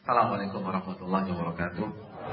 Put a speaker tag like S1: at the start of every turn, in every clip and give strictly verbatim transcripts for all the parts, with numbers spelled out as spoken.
S1: Assalamualaikum warahmatullahi wabarakatuh.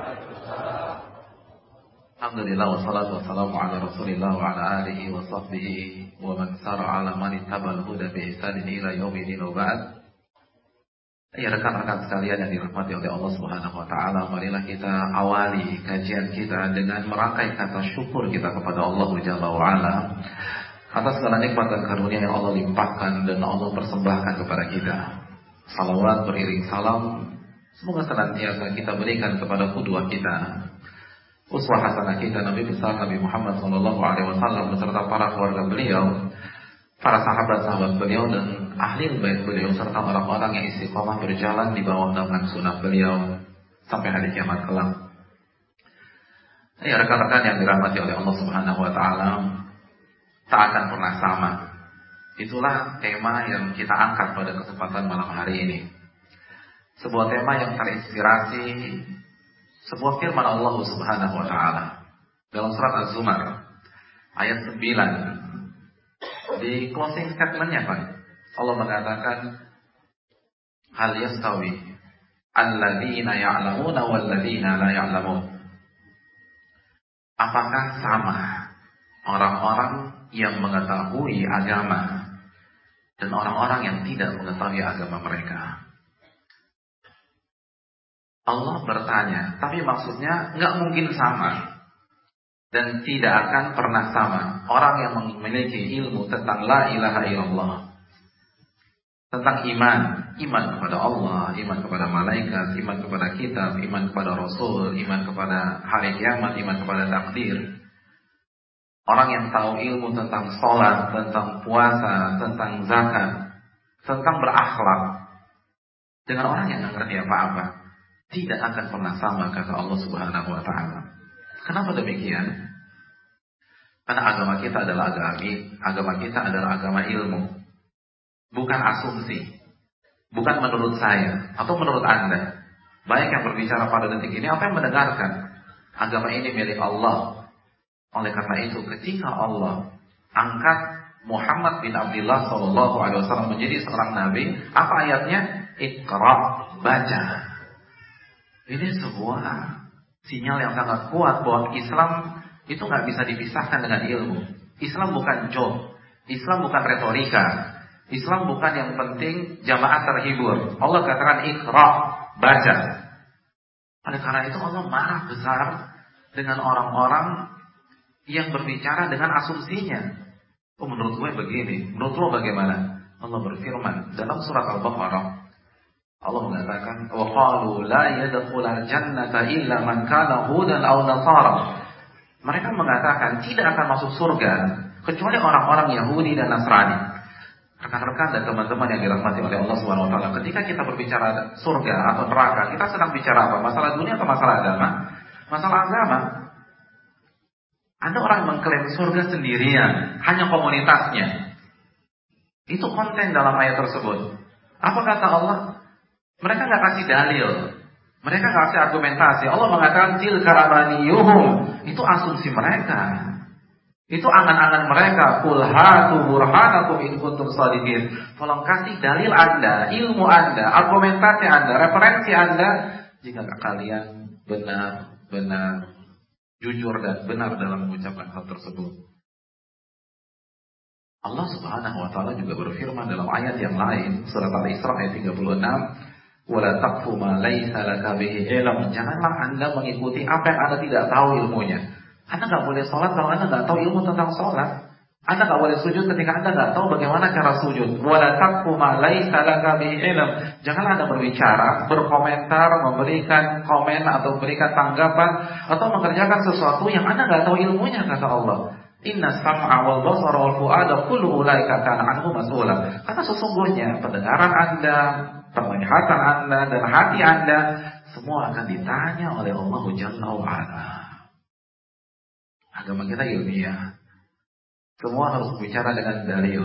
S1: Alhamdulillah wassalatu wassalamu ala Rasulillah wa ala alihi wa sahbihi wa man sara ala man ittaba'al huda bi ihsanin ila yaumil din wa ba'd. Ya rekan-rekan sekalian yang dirahmati oleh Allah Subhanahu wa taala, marilah kita awali kajian kita dengan merangkai kata syukur kita kepada Allah Jalla wa ala atas segala nikmat dan karunia yang Allah limpahkan dan Allah persembahkan kepada kita. Salawat beriring salam semoga senantiasa kita berikan kepada qudwah kita, uswah hasanah kita, Nabi besar Nabi Muhammad sallallahu alaihi wasallam beserta para keluarga beliau, para sahabat-sahabat beliau dan ahli bait beliau serta orang-orang yang istiqomah berjalan di bawah naungan sunnah beliau sampai hari kiamat kelak. Ya rekan-rekan yang dirahmati oleh Allah Subhanahu wa taala, tak akan pernah sama. Itulah tema yang kita angkat pada kesempatan malam hari ini. Sebuah tema yang terinspirasi sebuah firman Allah Subhanahu wa taala dalam surat Az-Zumar ayat sembilan. Di closing statement-nya Pak, Allah mengatakan hal yastawi alladzina ya'lamuna walladzina la ya'lamun. Apakah sama orang-orang yang mengetahui agama dan orang-orang yang tidak mengetahui agama mereka? Allah bertanya, tapi maksudnya nggak mungkin sama dan tidak akan pernah sama orang yang memiliki ilmu tentang la ilaha illallah, tentang iman, iman kepada Allah, iman kepada malaikat, iman kepada kitab, iman kepada Rasul, iman kepada hari kiamat, iman kepada takdir. Orang yang tahu ilmu tentang sholat, tentang puasa, tentang zakat, tentang berakhlak, dengan orang yang nggak ngerti apa-apa, tidak akan pernah sama kata Allah Subhanahu wa taala. Kenapa demikian? Karena agama kita adalah agama agama kita adalah agama ilmu. Bukan asumsi. Bukan menurut saya atau menurut Anda. Baik yang berbicara pada detik ini apa yang mendengarkan. Agama ini milik Allah. Oleh karena itu ketika Allah angkat Muhammad bin Abdullah sallallahu alaihi wasallam menjadi seorang nabi, apa ayatnya? Iqra, baca. Ini sebuah sinyal yang sangat kuat bahwa Islam itu nggak bisa dipisahkan dengan ilmu. Islam bukan joke, Islam bukan retorika, Islam bukan yang penting jamaah terhibur. Allah katakan Iqra, baca. Oleh karena itu Allah marah besar dengan orang-orang yang berbicara dengan asumsinya. Oh menurut gue begini, menurut lo bagaimana? Allah berfirman dalam surat Al-Baqarah, Allah mengatakan wa qalu la yadkhulul jannata illa man kana hudan aw nasara. Mereka mengatakan tidak akan masuk surga kecuali orang-orang Yahudi dan Nasrani. Rekan-rekan dan teman-teman yang dirahmati oleh Allah Subhanahu wa taala, ketika kita berbicara surga atau neraka, kita sedang bicara apa? Masalah dunia atau masalah agama? Masalah agama. Ada orang yang mengklaim surga sendirian, hanya komunitasnya. Itu konten dalam ayat tersebut. Apa kata Allah? Mereka nggak kasih dalil, mereka nggak kasih argumentasi. Allah mengatakan tilka amaniyuhum, itu asumsi mereka, itu angan-angan mereka. Qul hatu burhanakum in kuntum shadiqin. Tolong kasih dalil Anda, ilmu Anda, argumentasi Anda, referensi Anda jika kalian benar-benar jujur dan benar dalam mengucapkan hal tersebut. Allah Subhanahu wa taala juga berfirman dalam ayat yang lain, surat Al-Isra ayat tiga puluh enam, wala taqfu ma laisa laka bihi ilm. Janganlah Anda mengikuti apa yang Anda tidak tahu ilmunya. Anda enggak boleh sholat kalau Anda enggak tahu ilmu tentang sholat. Anda enggak boleh sujud ketika Anda enggak tahu bagaimana cara sujud. Wala taqfu ma laisa laka bihi ilm. Janganlah Anda berbicara, berkomentar, memberikan komen atau memberikan tanggapan atau mengerjakan sesuatu yang Anda enggak tahu ilmunya, kata Allah. Inna sam'a wal basara wal fu'ada kullu ulaika kana anhu mas'ula. Karena sesungguhnya pendengaran Anda, penglihatan Anda dan hati Anda semua akan ditanya oleh Allah Jalla wa ala. Agama kita ilmiah. Semua harus bicara dengan dalil.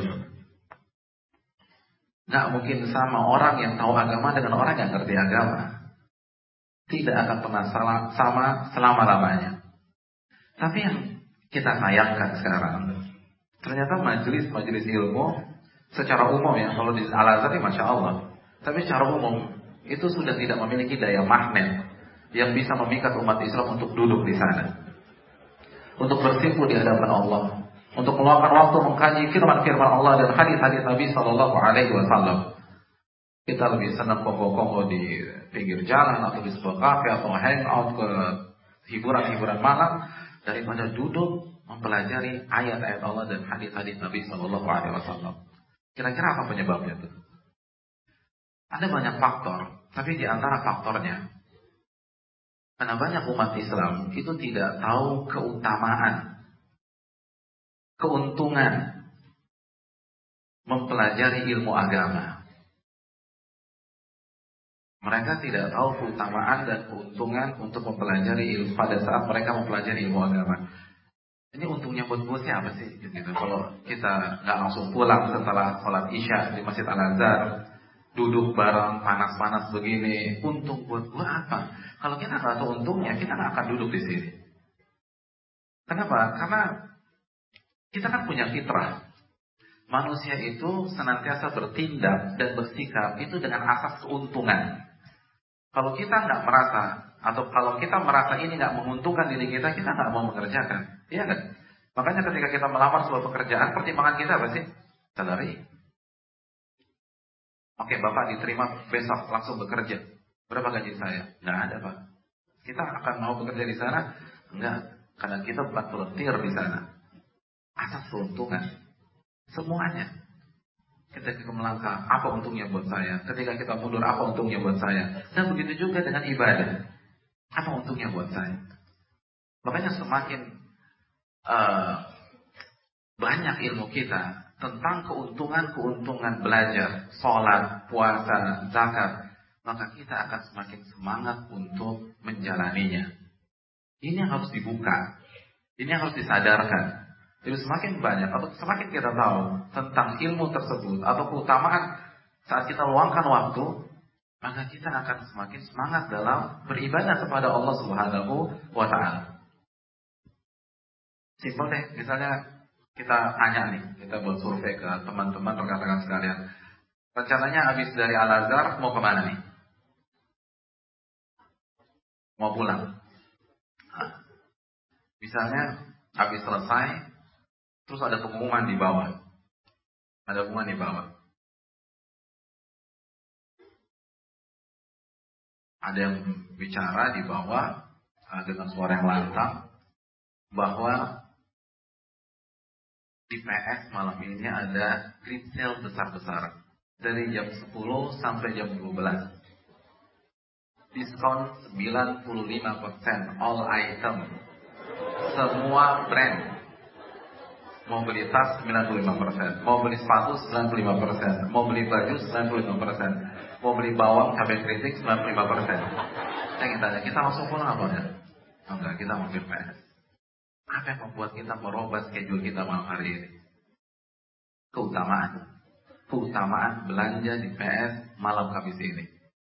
S1: Gak mungkin sama orang yang tahu agama dengan orang yang ngerti agama. Tidak akan pernah salah, sama selama-lamanya. Tapi yang kita sayangkan sekarang, ternyata majelis-majelis ilmu secara umum ya, kalau di Al-Azhar Masya Allah, tapi secara umum itu sudah tidak memiliki daya magnet yang bisa memikat umat Islam untuk duduk di sana, untuk bersimpuh di hadapan Allah, untuk meluangkan waktu mengkaji firman-firman Allah dan hadis-hadis Nabi Shallallahu Alaihi Wasallam. Kita lebih senang kongko-kongko di pinggir jalan atau di sebuah kafe atau hangout ke hiburan-hiburan malam daripada duduk mempelajari ayat-ayat Allah dan hadis-hadis Nabi Shallallahu Alaihi Wasallam. Kira-kira apa penyebabnya tuh? Ada banyak faktor, tapi di antara faktornya, karena banyak umat Islam itu tidak tahu keutamaan, keuntungan mempelajari ilmu agama. Mereka tidak tahu keutamaan dan keuntungan untuk mempelajari ilmu pada saat mereka mempelajari ilmu agama. Ini untungnya buat gue apa sih? Gitu. Kalau kita nggak langsung pulang setelah sholat isya di Masjid Al-Azhar, duduk bareng panas-panas begini, untung buat gue apa? Kalau kita nggak tahu untungnya, kita nggak akan duduk di sini. Kenapa? Karena kita kan punya fitrah. Manusia itu senantiasa bertindak dan bersikap itu dengan asas keuntungan. Kalau kita nggak merasa, atau kalau kita merasa ini nggak menguntungkan diri kita, kita nggak mau mengerjakan. Iya kan? Makanya ketika kita melamar sebuah pekerjaan, pertimbangan kita apa sih? Salary. Oke, Bapak diterima besok langsung bekerja. Berapa gaji saya? Nggak ada, Pak. Kita akan mau bekerja di sana? Enggak, karena kita bukan volunteer di sana. Asas keuntungan. Semuanya. Ketika kita melangkah, apa untungnya buat saya? Ketika kita mundur, apa untungnya buat saya? Dan begitu juga dengan ibadah. Apa untungnya buat saya? Makanya semakin uh, banyak ilmu kita tentang keuntungan-keuntungan belajar, sholat, puasa, zakat, maka kita akan semakin semangat untuk menjalaninya. Ini yang harus dibuka, ini yang harus disadarkan. Jadi semakin banyak atau semakin kita tahu tentang ilmu tersebut atau keutamaan saat kita luangkan waktu, maka kita akan semakin semangat dalam beribadah kepada Allah Subhanahu wa Ta'ala. Simpel deh, misalnya kita tanya nih, kita buat survei ke teman-teman rekan-rekan sekalian. Rencananya habis dari Al-Azhar mau kemana nih? Mau pulang. Nah, misalnya habis selesai, terus ada pengumuman di bawah. Ada pengumuman di bawah. Ada yang bicara di bawah dengan suara yang lantang bahwa di P S malam ini ada great sale besar-besaran dari jam sepuluh sampai jam dua belas. Diskon sembilan puluh lima persen all item. Semua brand. Mau beli tas sembilan puluh lima persen, mau beli sepatu sembilan puluh lima persen, mau beli baju sembilan puluh lima persen, mau beli bawang cabai keriting sembilan puluh lima persen. Saya ingin tanya, kita langsung pulang apa ya? Oh, enggak, kita mampir P S. Apa yang membuat kita merubah schedule kita malam hari ini? Keutamaan. Keutamaan belanja di P S malam Kamis ini.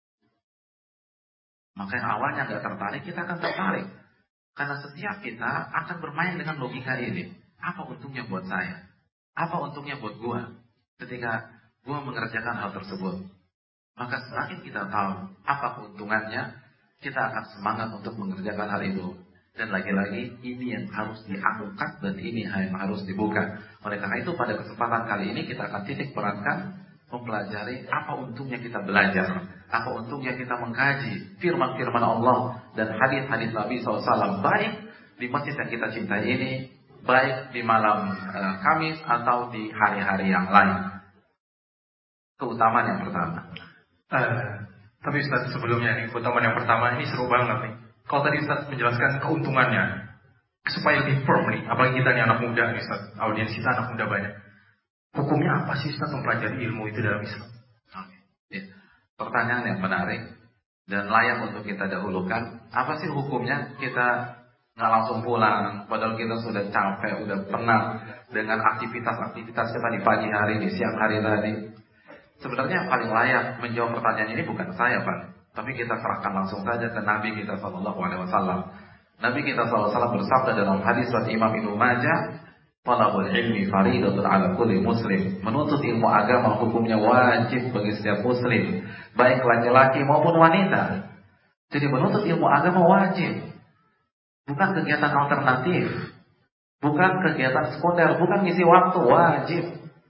S1: Maka yang awalnya nggak tertarik, kita akan tertarik. Karena setiap kita akan bermain dengan logika ini. Apa untungnya buat saya? Apa untungnya buat gua ketika gua mengerjakan hal tersebut? Maka semakin kita tahu apa keuntungannya, kita akan semangat untuk mengerjakan hal itu. Dan lagi-lagi ini yang harus diangkat dan ini yang harus dibuka. Oleh karena itu pada kesempatan kali ini kita akan titik beratkan mempelajari apa untungnya kita belajar, apa untungnya kita mengkaji firman-firman Allah dan hadis-hadis Nabi shallallahu alaihi wasallam, baik di masjid yang kita cintai ini, baik di malam uh, Kamis atau di hari-hari yang lain. Keutamaan yang pertama.
S2: Uh, tapi Ustaz, sebelumnya nih, keutamaan yang pertama ini seru banget nih. Kalau tadi Ustaz menjelaskan keuntungannya, supaya lebih firm nih, apalagi kita nih anak muda nih Ustaz, audiens kita anak muda banyak. Hukumnya apa sih Ustaz mempelajari ilmu itu dalam Islam?
S1: Oke. Ya. Pertanyaan yang menarik dan layak untuk kita dahulukan. Apa sih hukumnya kita nggak langsung pulang, padahal kita sudah capek, udah penat dengan aktivitas-aktivitas kita di pagi hari, di siang hari tadi. Sebenarnya yang paling layak menjawab pertanyaan ini bukan saya, Pak, tapi kita serahkan langsung saja ke Nabi kita Shallallahu Alaihi Wasallam. Nabi kita Shallallahu Alaihi Wasallam bersabda dalam hadis riwayat Imam Ibnu Majah, Talabul ilmi faridatun ala kulli muslim. Menuntut ilmu agama hukumnya wajib bagi setiap muslim, baik laki-laki maupun wanita. Jadi menuntut ilmu agama wajib. Bukan kegiatan alternatif, bukan kegiatan sekunder, bukan ngisi waktu, wajib.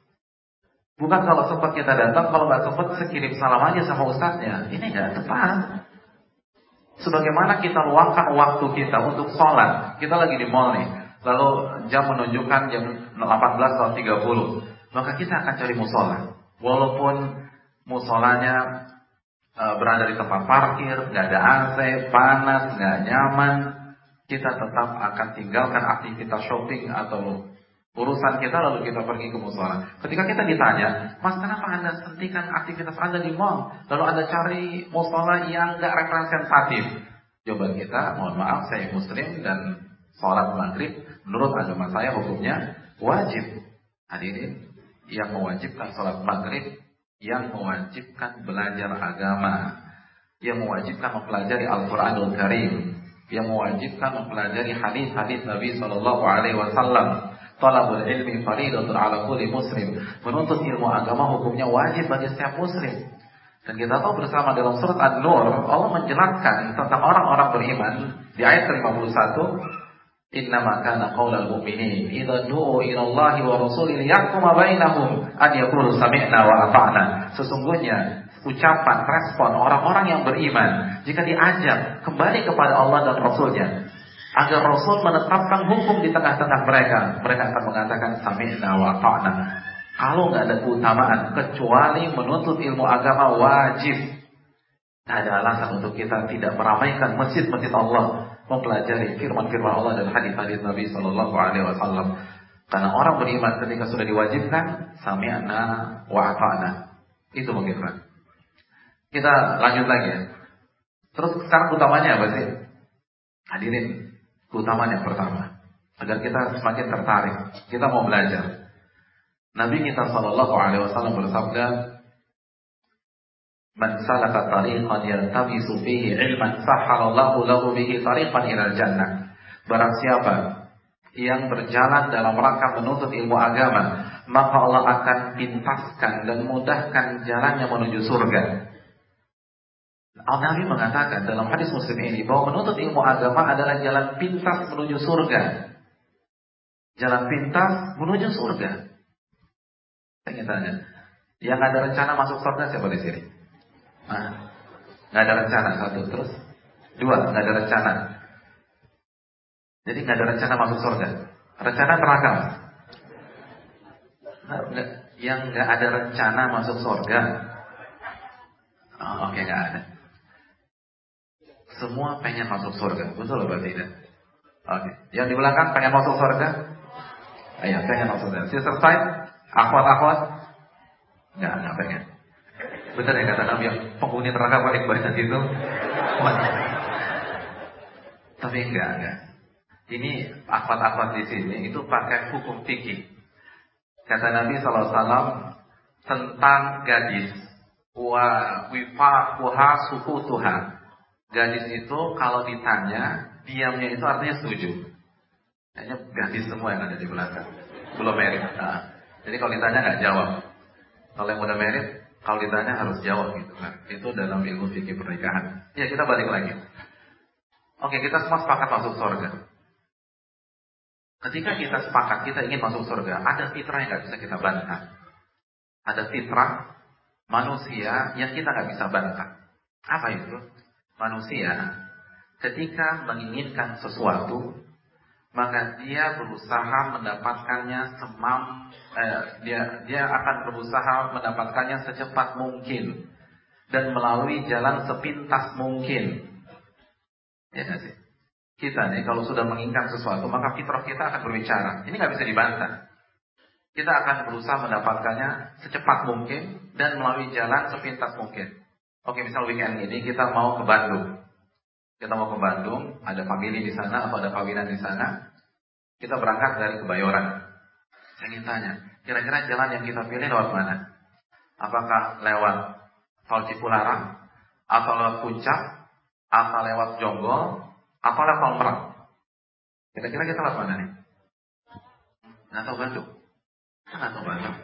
S1: Bukan kalau sempat kita datang, kalau nggak sempat sekirim salam aja sama ustadznya. Ini nggak tepat. Sebagaimana kita luangkan waktu kita untuk sholat, kita lagi di mall nih, lalu jam menunjukkan jam delapan belas tiga puluh, maka kita akan cari musola. Walaupun musolanya e, berada di tempat parkir, nggak ada A C, panas, nggak nyaman, kita tetap akan tinggalkan aktivitas shopping atau urusan kita lalu kita pergi ke musola. Ketika kita ditanya, Mas, kenapa Anda hentikan aktivitas Anda di mall, lalu Anda cari musola yang nggak representatif? Jawaban kita, mohon maaf, saya muslim dan sholat maghrib menurut agama saya hukumnya wajib. Hadirin, yang mewajibkan sholat maghrib, yang mewajibkan belajar agama, yang mewajibkan mempelajari Al-Quranul Karim, yang mewajibkan mempelajari hadis-hadis Nabi Shallallahu Alaihi Wasallam. Talabul ilmi faridatun ala kulli muslim. Menuntut ilmu agama hukumnya wajib bagi setiap muslim. Dan kita tahu bersama dalam surat An-Nur, Allah menjelaskan tentang orang-orang beriman di ayat lima puluh satu. Innama kana qaulal mu'minin idza du'u ila Allahi wa rasulihi yahkuma bainahum an yaqulu sami'na wa ata'na. Sesungguhnya ucapan respon orang-orang yang beriman jika diajak kembali kepada Allah dan Rasulnya agar Rasul menetapkan hukum di tengah-tengah mereka, mereka akan mengatakan sami'na wa ta'na. Kalau nggak ada keutamaan kecuali menuntut ilmu agama wajib. Tidak ada alasan untuk kita tidak meramaikan masjid-masjid Allah, mempelajari firman-firman Allah dan hadis-hadis Nabi Shallallahu Alaihi Wasallam. Karena orang beriman ketika sudah diwajibkan sami'na wa ta'na, itu mungkin. Kita lanjut lagi ya. Terus sekarang utamanya apa sih? Hadirin, keutamaan yang pertama, agar kita semakin tertarik, kita mau belajar. Nabi kita Shallallahu Alaihi Wasallam bersabda, "Man salaka tariqan yaltamisu fihi ilman, sahhalallahu lahu bihi tariqan ilal jannah." Barang siapa yang berjalan dalam rangka menuntut ilmu agama, maka Allah akan pintaskan dan mudahkan jalannya menuju surga. Al-Nabi mengatakan dalam hadis Muslim ini bahwa menuntut ilmu agama adalah jalan pintas menuju surga. Jalan pintas menuju surga. Saya ingin tanya, yang ada rencana masuk surga siapa di sini? Nah, nggak ada rencana, satu. Terus dua, nggak ada rencana. Jadi nggak ada rencana masuk surga. Rencana neraka. Nah, nggak, yang nggak ada rencana masuk surga. Oh, oke, okay, nggak ada. Semua pengen masuk surga, betul atau tidak? Oke, okay. Yang di belakang pengen masuk surga? Ayo, pengen masuk surga. Sister side, akhwat-akhwat? Nggak, nggak pengen. Benar ya kata Nabi, yang penghuni neraka paling banyak itu. Tapi enggak, enggak. Ini akhwat-akhwat di sini itu pakai hukum fikih. Kata Nabi Sallallahu Alaihi Wasallam tentang gadis, wa wifaquha sukutuha. Gadis itu kalau ditanya, diamnya itu artinya setuju. Kayaknya gadis semua yang ada di belakang, belum merit. Nah, jadi kalau ditanya nggak jawab. Kalau yang udah merit, kalau ditanya harus jawab gitu kan. Itu dalam ilmu fikih pernikahan. Ya, kita balik lagi. Oke, kita semua sepakat masuk surga. Ketika kita sepakat kita ingin masuk surga, ada fitrah yang nggak bisa kita bantah. Ada fitrah manusia yang kita nggak bisa bantah. Apa itu? Manusia ketika menginginkan sesuatu, maka dia berusaha mendapatkannya semam eh, dia dia akan berusaha mendapatkannya secepat mungkin dan melalui jalan sepintas mungkin. Ya nggak sih? Kita nih kalau sudah menginginkan sesuatu, maka fitrah kita akan berbicara. Ini nggak bisa dibantah. Kita akan berusaha mendapatkannya secepat mungkin dan melalui jalan sepintas mungkin. Oke, misal weekend ini kita mau ke Bandung. Kita mau ke Bandung, ada family di sana atau ada kawinan di sana. Kita berangkat dari Kebayoran. Saya ingin tanya, kira-kira jalan yang kita pilih lewat mana? Apakah lewat Tol Cipularang, atau lewat Puncak, atau lewat Jonggol, atau lewat Tol Merak? Kira-kira kita lewat mana nih? Nggak tahu Bandung. Kita nggak tahu Bandung.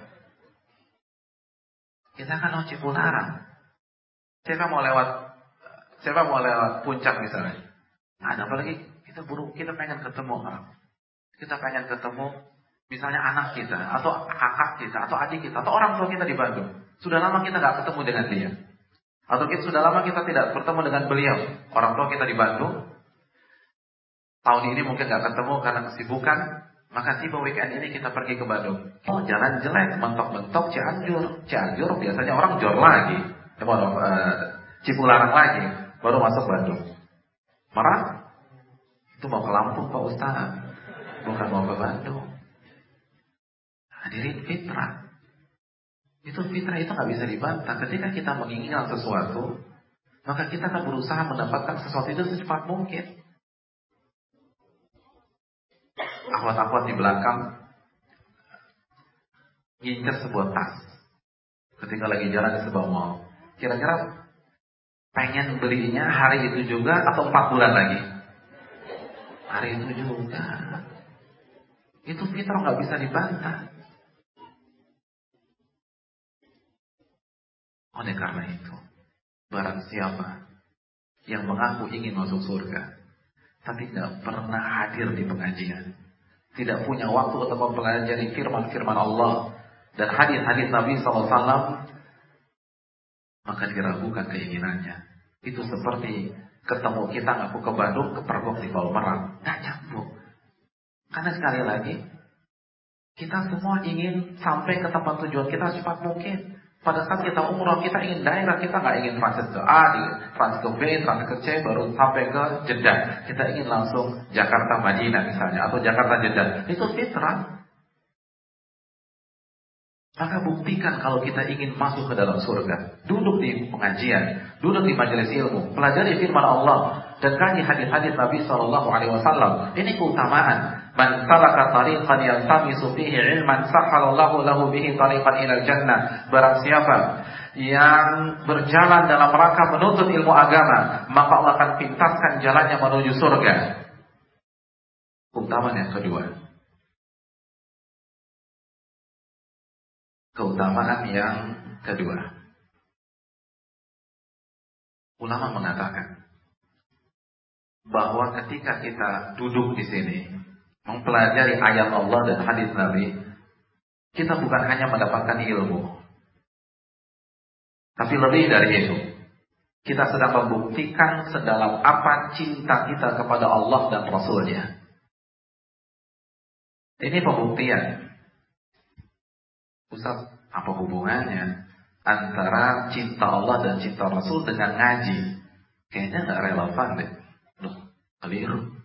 S1: Kita kan mau Cipularang. Siapa mau lewat, siapa mau lewat puncak misalnya. Ada apalagi kita buru, kita pengen ketemu orang. Kita pengen ketemu misalnya anak kita, atau kakak kita, atau adik kita, atau orang tua kita di Bandung. Sudah lama kita nggak ketemu dengan dia. Atau kita sudah lama kita tidak bertemu dengan beliau. Orang tua kita di Bandung. Tahun ini mungkin nggak ketemu karena kesibukan. Maka tiba weekend ini kita pergi ke Bandung. Oh, jalan jelek, mentok-mentok Cianjur. Cianjur biasanya orang jor lagi. Orang uh, Cipularang lagi, baru masuk Bandung. Marah? Itu mau ke Lampung Pak Ustaz, bukan mau ke Bandung. Hadirin fitrah. Itu fitrah itu nggak bisa dibantah. Ketika kita menginginkan sesuatu, maka kita akan berusaha mendapatkan sesuatu itu secepat mungkin. Akhwat-akhwat di belakang ngincer sebuah tas ketika lagi jalan di sebuah mall. Kira-kira pengen belinya hari itu juga atau empat bulan lagi? Hari itu juga. Itu fitrah nggak bisa dibantah. Oleh karena itu, barang siapa yang mengaku ingin masuk surga, tapi tidak pernah hadir di pengajian, tidak punya waktu untuk mempelajari firman-firman Allah dan hadis-hadis Nabi shallallahu alaihi wasallam, maka diragukan keinginannya. Itu seperti ketemu kita ngaku ke Bandung, kepergok di Palmerah, nggak nyambung. Karena sekali lagi, kita semua ingin sampai ke tempat tujuan kita secepat mungkin. Pada saat kita umroh, kita ingin daerah, kita nggak ingin transit ke A, transit ke B, transit ke C, baru sampai ke Jeddah. Kita ingin langsung Jakarta Madinah misalnya, atau Jakarta Jeddah. Itu fitrah. Maka buktikan kalau kita ingin masuk ke dalam surga. Duduk di pengajian, duduk di majelis ilmu, pelajari firman Allah, dan kaji hadis-hadis Nabi shallallahu alaihi wasallam. Ini keutamaan. Man salaka tariqan yaltamisu fihi ilman sahhalallahu lahu bihi tariqan ilal jannah. Barang siapa yang berjalan dalam rangka menuntut ilmu agama, maka Allah akan pintaskan jalannya menuju surga. Keutamaan yang kedua. Keutamaan yang kedua. Ulama mengatakan bahwa ketika kita duduk di sini mempelajari ayat Allah dan hadis Nabi, kita bukan hanya mendapatkan ilmu, tapi lebih dari itu, kita sedang membuktikan sedalam apa cinta kita kepada Allah dan Rasulnya. Ini pembuktian. Ustaz, apa hubungannya antara cinta Allah dan cinta Rasul dengan ngaji? Kayaknya gak relevan deh. Loh, keliru.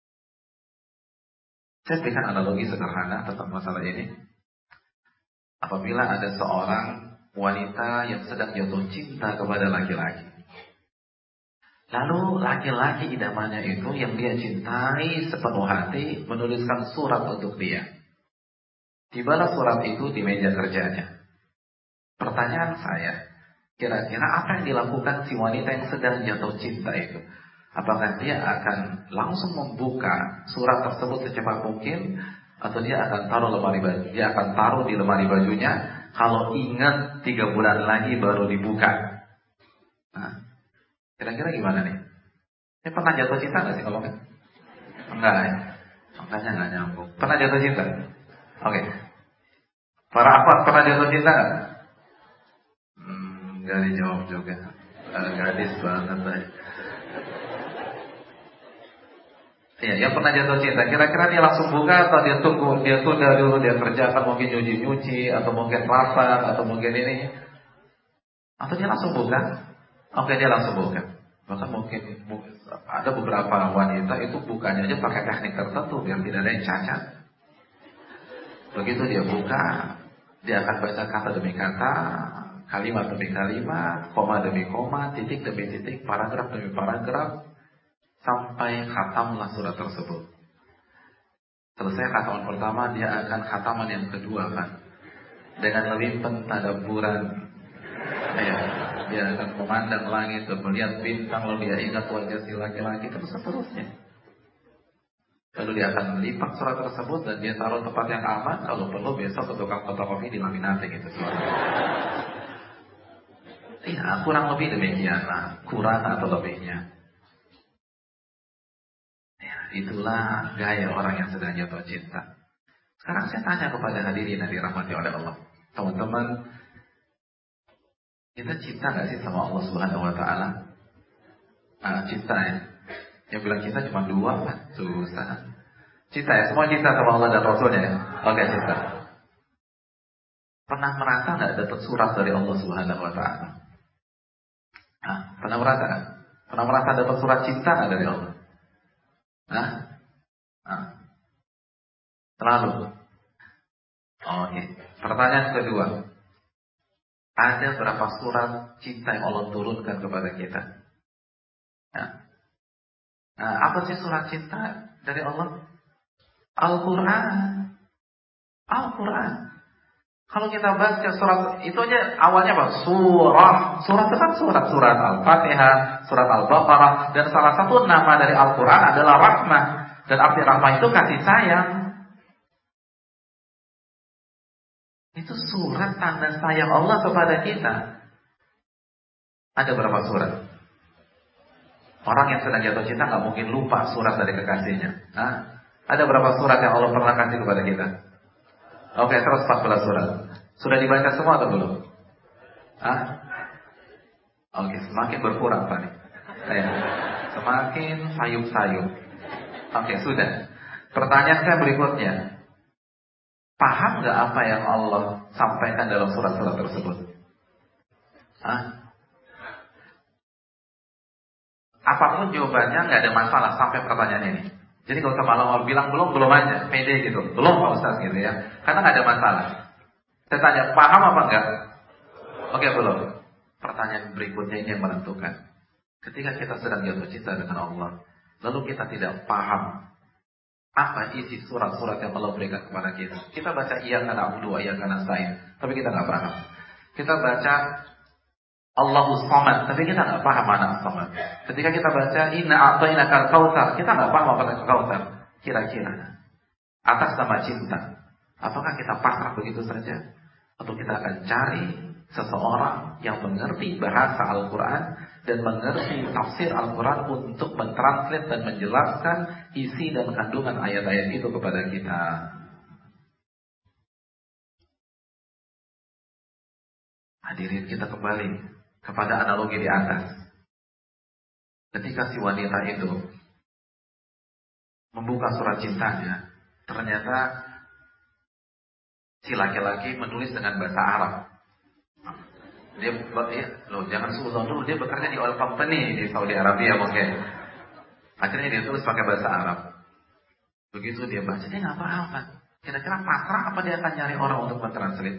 S1: Saya berikan analogi sederhana tentang masalah ini. Apabila ada seorang wanita yang sedang jatuh cinta kepada laki-laki, lalu laki-laki idamannya itu yang dia cintai sepenuh hati menuliskan surat untuk dia. Tibalah surat itu di meja kerjanya. Pertanyaan saya, kira-kira apa yang dilakukan si wanita yang sedang jatuh cinta itu? Apakah dia akan langsung membuka surat tersebut secepat mungkin, atau dia akan taruh lemari baju? Dia akan taruh di lemari bajunya. Kalau ingat tiga bulan lagi baru dibuka. Nah, kira-kira gimana nih? Ini pernah jatuh cinta nggak sih ngomongnya? Enggak ya? Makanya nggak nyambung. Pernah jatuh cinta? Oke. Okay. Para akhwat pernah jatuh cinta nggak? Hmm, nggak dijawab juga. Uh, gadis banget tadi. Iya, yang pernah jatuh cinta, kira-kira dia langsung buka atau dia tunggu, dia tunda dulu, dia kerjakan mungkin nyuci-nyuci, atau mungkin masak, atau mungkin ini, atau dia langsung buka? Oke, dia langsung buka. Bahkan mungkin ada beberapa wanita itu bukanya aja pakai teknik tertentu biar tidak ada yang cacat. Begitu dia buka, dia akan baca kata demi kata, kalimat demi kalimat, koma demi koma, titik demi titik, paragraf demi paragraf, sampai khatamlah surat tersebut. Selesai khataman pertama, dia akan khataman yang kedua kan, dengan limpen tadabburan. Ya, dia akan memandang langit dan melihat bintang, lalu dia ingat wajah si laki-laki, terus seterusnya. Lalu dia akan melipat surat tersebut dan dia taruh tempat yang aman. Kalau perlu besok ke tukang fotokopi dilaminate gitu surat. Iya, kurang lebih demikian lah. Kurang atau lebihnya. Ya, itulah gaya orang yang sedang jatuh cinta. Sekarang saya tanya kepada hadirin yang dirahmati oleh Allah, teman-teman, kita cinta nggak sih sama Allah Subhanahu Wa Taala? Ah, cinta ya. Yang bilang cinta cuma dua, kan? Susah. Cinta ya, semua cinta sama Allah dan Rasulnya ya. Oke, cinta. Pernah merasa nggak dapat surat dari Allah Subhanahu Wa Taala? Ah, pernah merasa? Pernah merasa dapat surat cinta nggak dari Allah? Nah, ah. Selalu. Oke. Pertanyaan kedua. Ada berapa surat cinta yang Allah turunkan kepada kita? Nah, nah apa sih surat cinta dari Allah? Al-Quran. Al-Quran. Kalau kita baca surat itu aja awalnya apa? Surah. Surah itu kan surat. Surat Al-Fatihah, surat Al-Baqarah. Dan salah satu nama dari Al-Quran adalah rahmah. Dan arti rahmah itu kasih sayang. Itu surat tanda sayang Allah kepada kita. Ada berapa surat? Orang yang sedang jatuh cinta gak mungkin lupa surat dari kekasihnya. Nah, ada berapa surat yang Allah pernah kasih kepada kita? Oke, seratus empat belas surat. Sudah dibaca semua atau belum? Hah? Oke, semakin berkurang Pak. Saya semakin sayup-sayup. Oke, sudah. Pertanyaan saya berikutnya. Paham gak apa yang Allah sampaikan dalam surat-surat tersebut? Hah? Apapun jawabannya gak ada masalah sampai pertanyaan ini. Jadi kalau usah malam bilang belum, belum aja, pede gitu. Belum Pak Ustaz gitu ya. Karena gak ada masalah. Saya tanya, paham apa enggak? Oke, belum. Pertanyaan berikutnya ini yang menentukan. Ketika kita sedang jatuh cinta dengan Allah, lalu kita tidak paham apa isi surat-surat yang Allah berikan kepada kita. Kita baca iyyaka na'budu wa iyyaka nasta'in, tapi kita nggak paham. Kita baca Allahus Samad, tapi kita nggak paham mana Samad. Ketika kita baca Inna a'tainakal kautsar, kita nggak paham apa itu kautsar. Kira-kira atas nama cinta, apakah kita pasrah begitu saja, atau kita akan cari seseorang yang mengerti bahasa Al-Quran dan mengerti tafsir Al-Quran untuk mentranslate dan menjelaskan isi dan kandungan ayat-ayat itu kepada kita. Hadirin, kita kembali kepada analogi di atas. Ketika si wanita itu membuka surat cintanya, ternyata si laki-laki menulis dengan bahasa Arab. Dia, ya, loh jangan suuzon dulu, dia bekerja di oil company di Saudi Arabia mungkin. Akhirnya dia tulis pakai bahasa Arab. Begitu dia baca, dia nggak paham kan? Kira-kira pasrah apa dia akan nyari orang untuk mentranslate?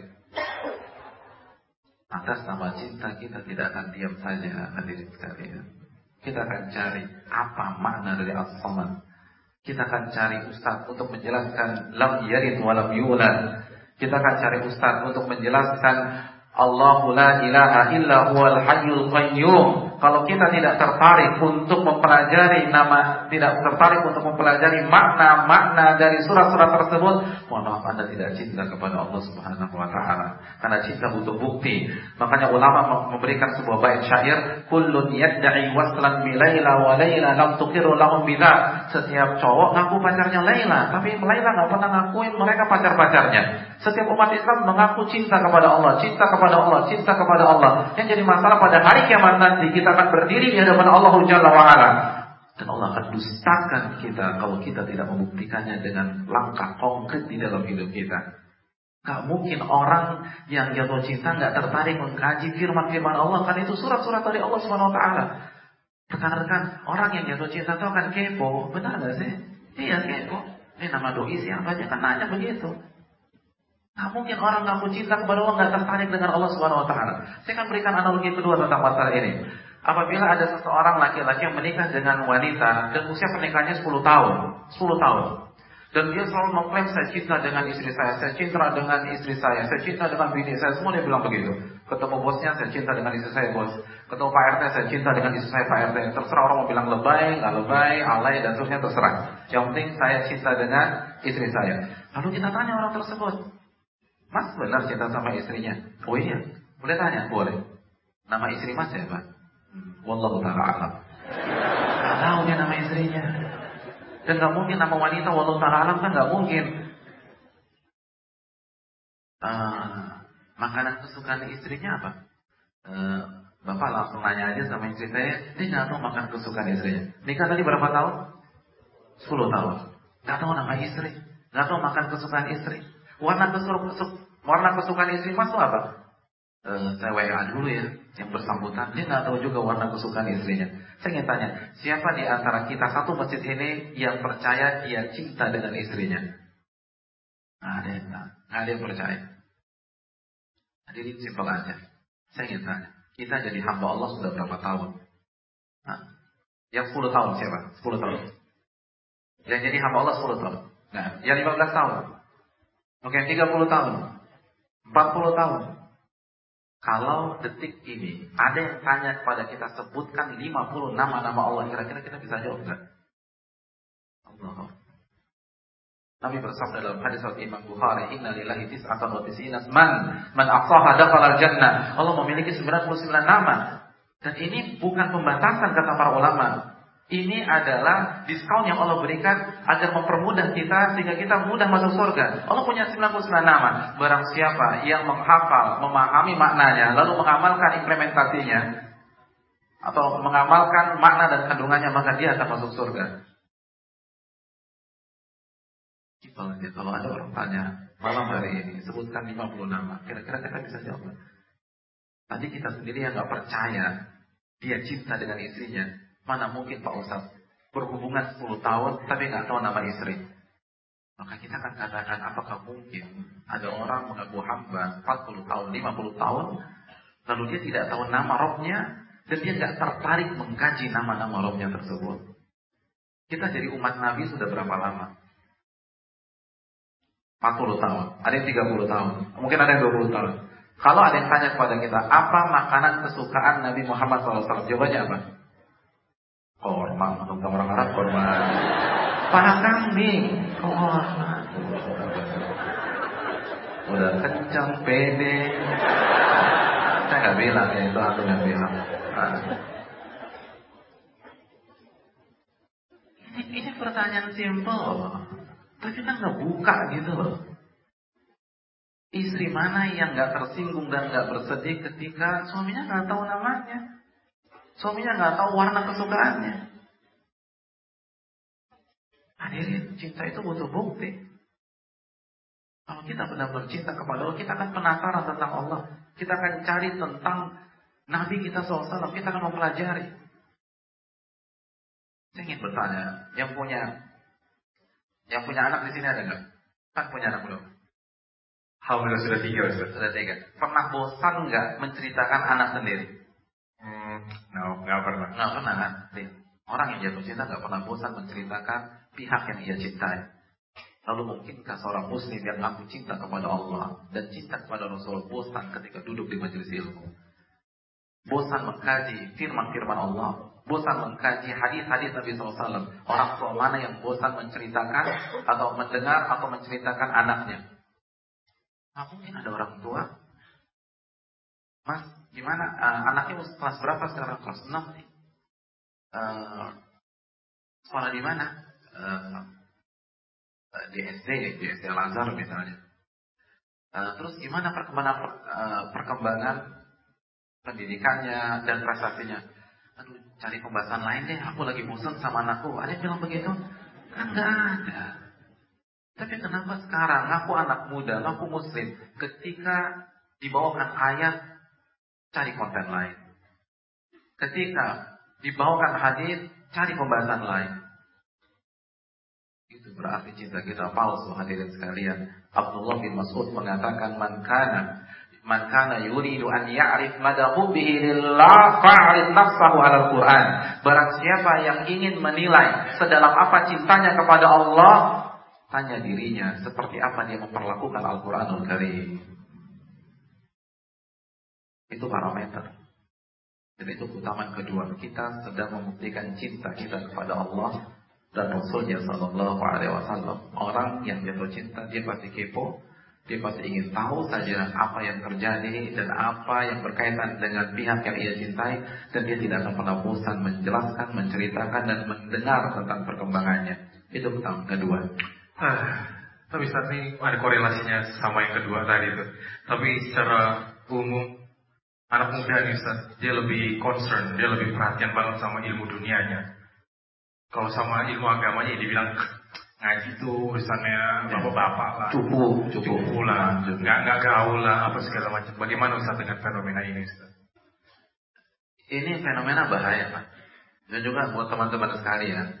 S1: Atas nama cinta kita tidak akan diam saja, hadirin sekalian. Kita akan cari apa makna dari As-Samad. Kita akan cari ustaz untuk menjelaskan lam yalid wa lam yulad. Kita akan cari ustaz untuk menjelaskan Allahu la ilaha illa huwal hayyul qayyum. Kalau kita tidak tertarik untuk mempelajari nama, tidak tertarik untuk mempelajari makna-makna dari surat-surat tersebut, mohon maaf Anda tidak cinta kepada Allah Subhanahu wa taala. Karena cinta butuh bukti. Makanya ulama memberikan sebuah bait syair, kullun yad'i waslan bi Laila wa Laila lam tuqirru lahum bidzak. Setiap cowok ngaku pacarnya Laila, tapi Laila enggak pernah ngakuin mereka pacar-pacarnya. Setiap umat Islam mengaku cinta kepada Allah, cinta kepada Allah, cinta kepada Allah. Yang jadi masalah pada hari kiamat nanti kita akan berdiri di hadapan Allah Jalla wa Ala. Dan Allah akan dustakan kita kalau kita tidak membuktikannya dengan langkah konkret di dalam hidup kita. Gak mungkin orang yang jatuh cinta gak tertarik mengkaji firman-firman Allah. Kan itu surat-surat dari Allah Subhanahu wa taala. Rekan-rekan, orang yang jatuh cinta itu akan kepo. Benar gak sih? Iya kepo. Ini nama doi siapa aja kan nanya begitu. Gak mungkin orang ngaku cinta kepada Allah gak tertarik dengan Allah Subhanahu wa taala. Saya akan berikan analogi kedua tentang masalah ini. Apabila ada seseorang laki-laki yang menikah dengan wanita dan usia pernikahannya sepuluh tahun, sepuluh tahun. Dan dia selalu mengklaim, saya cinta dengan istri saya, saya cinta dengan istri saya, saya cinta dengan bini saya, semua dia bilang begitu. Ketemu bosnya, saya cinta dengan istri saya, bos. Ketemu Pak R T, saya cinta dengan istri saya, Pak R T. Terserah orang mau bilang lebay, nggak lebay, alay, dan seterusnya, terserah. Yang penting saya cinta dengan istri saya. Lalu kita tanya orang tersebut, Mas benar cinta sama istrinya? Oh iya, boleh tanya? Boleh. Nama istri Mas siapa? Hmm. Wallahu ta'ala alam. Nggak tahu dia nama istrinya. Dan gak mungkin nama wanita wallahu ta'ala alam kan gak mungkin. Uh, makanan kesukaan istrinya apa? Uh, Bapak langsung nanya aja sama istri saya, dia gak tahu makan kesukaan istrinya. Nikah tadi berapa tahun? sepuluh tahun. Gak tahu nama istri, gak tahu makan kesukaan istri. Warna kesukaan, warna kesukaan istri Mas itu apa? Uh, saya W A dulu ya, yang bersangkutan. Dia gak tahu juga warna kesukaan istrinya. Saya ingin tanya, siapa di antara kita satu masjid ini yang percaya dia cinta dengan istrinya? Nggak ada yang tahu, nggak ada yang percaya. Hadirin simpel aja. Saya ingin tanya, kita jadi hamba Allah sudah berapa tahun? Hah? Yang sepuluh tahun siapa? sepuluh tahun. Yang jadi hamba Allah sepuluh tahun. Nah, yang lima belas tahun. Oke, tiga puluh tahun. empat puluh tahun. Kalau detik ini ada yang tanya kepada kita, sebutkan lima puluh nama-nama Allah, kira-kira kita bisa jawab enggak? Allah. Nabi bersabda dalam hadis riwayat Imam Bukhari, "Inna lillahi tis'atan wa tis'ina man man ahsaha dakhala al-jannah." Allah memiliki sembilan puluh sembilan nama. Dan ini bukan pembatasan kata para ulama. Ini adalah diskon yang Allah berikan agar mempermudah kita sehingga kita mudah masuk surga. Allah punya sembilan puluh sembilan nama. Barang siapa yang menghafal, memahami maknanya, lalu mengamalkan implementasinya atau mengamalkan makna dan kandungannya, maka dia akan masuk surga. Kalau ada orang tanya malam hari ini, sebutkan lima puluh nama, kira-kira kita bisa jawab. Tadi kita sendiri yang gak percaya dia cinta dengan istrinya. Mana mungkin Pak Ustaz berhubungan sepuluh tahun tapi nggak tahu nama istri. Maka kita akan katakan, apakah mungkin ada orang mengaku hamba empat puluh tahun, lima puluh tahun, lalu dia tidak tahu nama Robnya dan dia nggak tertarik mengkaji nama-nama Robnya tersebut. Kita jadi umat Nabi sudah berapa lama? empat puluh tahun, ada yang tiga puluh tahun, mungkin ada yang dua puluh tahun. Kalau ada yang tanya kepada kita, apa makanan kesukaan Nabi Muhammad shallallahu alaihi wasallam? Jawabannya apa? Korma, untuk orang Arab korma. Paha kambing, korma. Udah kencang, pede. Saya nggak bilang ya, itu aku yang bilang. Nah. Ini, ini pertanyaan simpel, tapi kan nggak buka gitu loh. Istri mana yang nggak tersinggung dan nggak bersedih ketika suaminya nggak tahu namanya? Suaminya nggak tahu warna kesukaannya. Hadirin, cinta itu butuh bukti. Kalau kita benar-benar cinta kepada Allah, kita akan penasaran tentang Allah. Kita akan cari tentang Nabi kita shallallahu alaihi wasallam. Kita akan mempelajari. Saya ingin bertanya, yang punya yang punya anak di sini ada nggak? Kan punya anak belum?
S2: Alhamdulillah sudah tiga, Ustaz.
S1: Sudah tiga. Pernah bosan nggak menceritakan anak sendiri?
S2: Hmm, no, nggak pernah.
S1: Nggak pernah kan? Orang yang jatuh cinta nggak pernah bosan menceritakan pihak yang ia cintai. Lalu mungkinkah seorang muslim yang mengaku cinta kepada Allah dan cinta kepada Rasul bosan ketika duduk di majelis ilmu? Bosan mengkaji firman-firman Allah, bosan mengkaji hadis-hadis Nabi shallallahu alaihi wasallam. Orang tua mana yang bosan menceritakan atau mendengar atau menceritakan anaknya? Nah, mungkin ada orang tua, Mas, gimana uh, anaknya kelas berapa sekarang? Kelas enam nih. Uh, sekolah di mana? Uh, di S D, di S D Al-Azhar misalnya. Uh, terus gimana perkembangan uh, perkembangan pendidikannya dan prestasinya? Aduh, cari pembahasan lain deh. Aku lagi bosan sama anakku. Ada yang bilang begitu? Kan nggak ada. Tapi kenapa sekarang aku anak muda, aku muslim, ketika dibawakan ayat, cari konten lain. Ketika dibawakan hadis, cari pembahasan lain. Itu berarti cinta kita palsu, hadirin sekalian. Abdullah bin Mas'ud mengatakan, man kana man kana yuridu an ya'rif mada hubbihi lillah fa'rif nafsahu 'alal Qur'an. Barang siapa yang ingin menilai sedalam apa cintanya kepada Allah, tanya dirinya seperti apa dia memperlakukan Al-Quranul Karim. Itu parameter. Dan itu keutamaan kedua. Kita sedang membuktikan cinta kita kepada Allah dan Rasulnya Sallallahu Alaihi Wasallam. Orang yang jatuh cinta, dia pasti kepo, dia pasti ingin tahu saja apa yang terjadi dan apa yang berkaitan dengan pihak yang ia cintai, dan dia tidak akan pernah bosan menjelaskan, menceritakan dan mendengar tentang perkembangannya. Itu keutamaan kedua.
S2: Ah, tapi saat ini ada korelasinya sama yang kedua tadi itu. Tapi secara umum anak muda nih Ustaz, dia lebih concern, dia lebih perhatian banget sama ilmu dunianya. Kalau sama ilmu agamanya dibilang ngaji itu urusannya bapak-bapak lah,
S1: cukup, cukup,
S2: cukup lah, nggak nggak gaul lah, apa segala macam. Bagaimana Ustaz dengan fenomena ini Ustaz?
S1: Ini fenomena bahaya Pak. Dan juga buat teman-teman sekalian,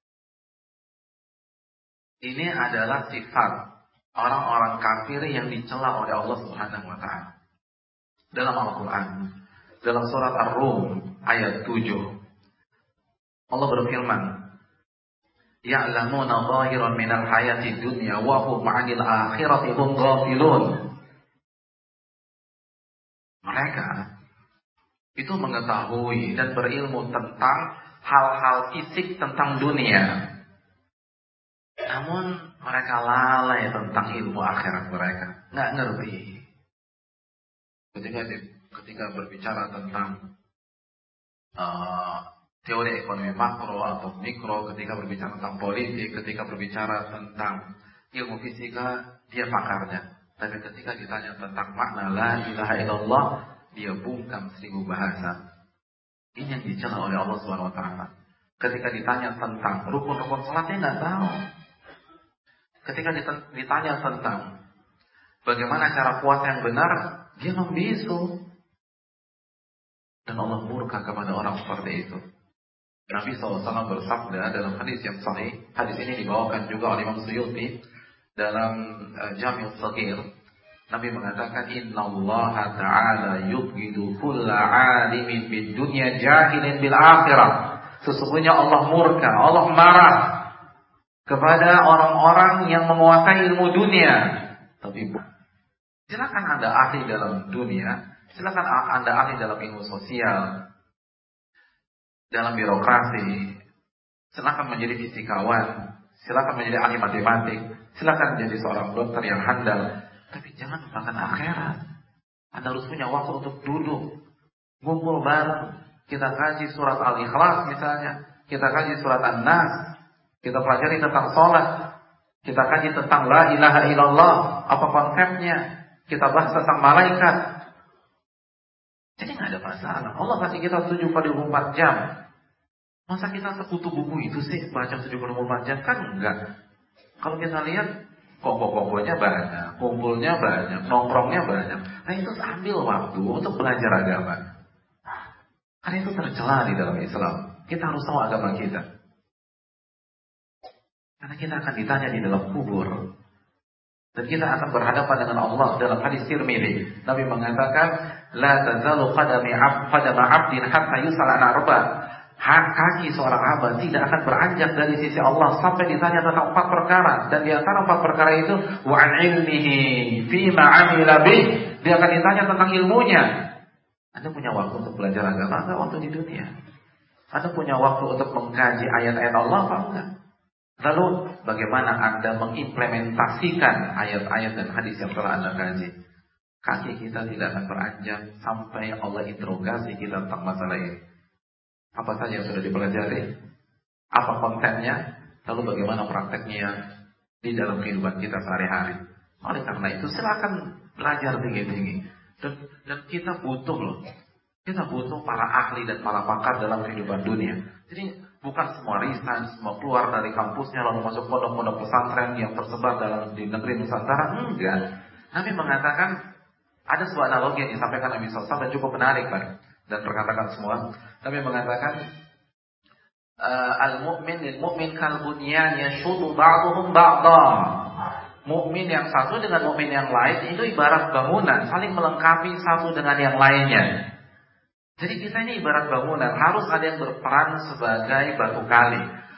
S1: ini adalah sifat orang-orang kafir yang dicela oleh Allah Subhanahu wa taala. Dalam Al-Quran, dalam surat Ar-Rum ayat tujuh, Allah berfirman, ya'lamuna zahiran minal hayati dunya wa hum 'anil akhirati hum ghafilun. Mereka itu mengetahui dan berilmu tentang hal-hal fisik tentang dunia, namun mereka lalai tentang ilmu akhirat mereka, nggak ngerti. Ketika ketika berbicara tentang uh, teori ekonomi makro atau mikro, ketika berbicara tentang politik, ketika berbicara tentang ilmu fisika, dia pakarnya. Tapi ketika ditanya tentang makna la ilaha illallah, dia bungkam seribu bahasa. Ini yang dicela oleh Allah Subhanahu wa taala. Ketika ditanya tentang rukun-rukun salat, dia nggak tahu. Ketika ditanya tentang bagaimana cara puasa yang benar, dia membisu. Dan Allah murka kepada orang seperti itu. Nabi shallallahu alaihi wasallam bersabda dalam hadis yang sahih. Hadis ini dibawakan juga oleh Imam Suyuti dalam uh, Jami' Shaghir. Nabi mengatakan, Inna Allah Ta'ala yubghidu kulla 'alimin bid dunya jahilin bil akhirah. Sesungguhnya Allah murka, Allah marah kepada orang-orang yang menguasai ilmu dunia. Tapi silakan Anda ahli dalam dunia, silakan Anda ahli dalam ilmu sosial, dalam birokrasi, silakan menjadi fisikawan, silakan menjadi ahli matematik, silakan menjadi seorang dokter yang handal, tapi jangan lupakan akhirat. Anda harus punya waktu untuk duduk, ngumpul bareng, kita kaji surat Al-Ikhlas misalnya, kita kaji surat An-Nas, kita pelajari tentang sholat, kita kaji tentang la ilaha illallah, apa konsepnya, kita bahas tentang malaikat. Jadi nggak ada masalah. Allah kasih kita tujuh kali dua puluh empat jam. Masa kita sekutu buku itu sih baca tujuh kali dua puluh empat jam? Kan enggak. Kalau kita lihat kongko-kongkonya banyak, kumpulnya banyak, nongkrongnya banyak. Nah itu ambil waktu untuk belajar agama. Karena itu tercela di dalam Islam. Kita harus tahu agama kita. Karena kita akan ditanya di dalam kubur. Dan kita akan berhadapan dengan Allah. Dalam hadis Tirmidzi, Nabi mengatakan, la tazalu qadami 'abdin hatta yus'al an arba'. Kaki seorang hamba tidak akan beranjak dari sisi Allah sampai ditanya tentang empat perkara. Dan di antara empat perkara itu, wa an ilmihi fima 'amila bih. Dia akan ditanya tentang ilmunya. Anda punya waktu untuk belajar agama enggak waktu di dunia? Anda punya waktu untuk mengkaji ayat-ayat Allah apa enggak? Lalu bagaimana Anda mengimplementasikan ayat-ayat dan hadis yang telah Anda kaji? Kaki kita tidak akan beranjak sampai Allah interogasi kita tentang masalah ini. Apa saja yang sudah dipelajari? Apa kontennya? Lalu bagaimana prakteknya di dalam kehidupan kita sehari-hari? Oleh karena itu silakan belajar tinggi-tinggi. Dan, dan kita butuh loh. Kita butuh para ahli dan para pakar dalam kehidupan dunia. Jadi bukan semua resign, semua keluar dari kampusnya lalu masuk pondok-pondok pesantren yang tersebar dalam di negeri Nusantara. Enggak. Nabi mengatakan, ada sebuah analogi yang disampaikan Nabi shallallahu alaihi wasallam dan cukup menarik Pak, dan perkatakan semua. Nabi mengatakan, al-mu'min lil-mu'min kal-bunyan yashudu ba'duhum ba'dha. Mukmin yang satu dengan mukmin yang lain itu ibarat bangunan, saling melengkapi satu dengan yang lainnya. Jadi kita ini ibarat bangunan, harus ada yang berperan sebagai batu kali.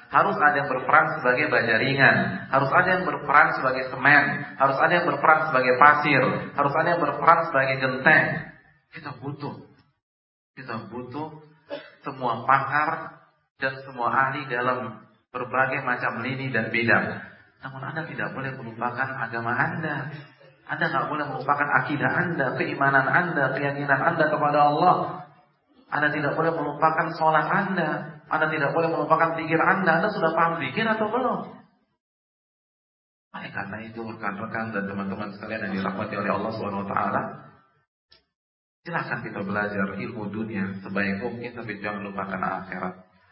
S1: harus ada yang berperan sebagai baja ringan, harus ada yang berperan sebagai semen, harus ada yang berperan sebagai pasir, harus ada yang berperan sebagai genteng. Kita butuh, kita butuh semua pakar dan semua ahli dalam berbagai macam lini dan bidang. Namun Anda tidak boleh melupakan agama Anda. Anda tidak boleh melupakan akidah Anda, keimanan Anda, keyakinan Anda kepada Allah. Anda tidak boleh melupakan sholat Anda. Anda tidak boleh melupakan zikir Anda. Anda sudah paham zikir atau belum? Oleh karena itu, rekan-rekan dan teman-teman sekalian yang dirahmati oleh Allah subhanahu wa taala, silakan kita belajar ilmu dunia sebaik mungkin, tapi jangan lupakan akhirat.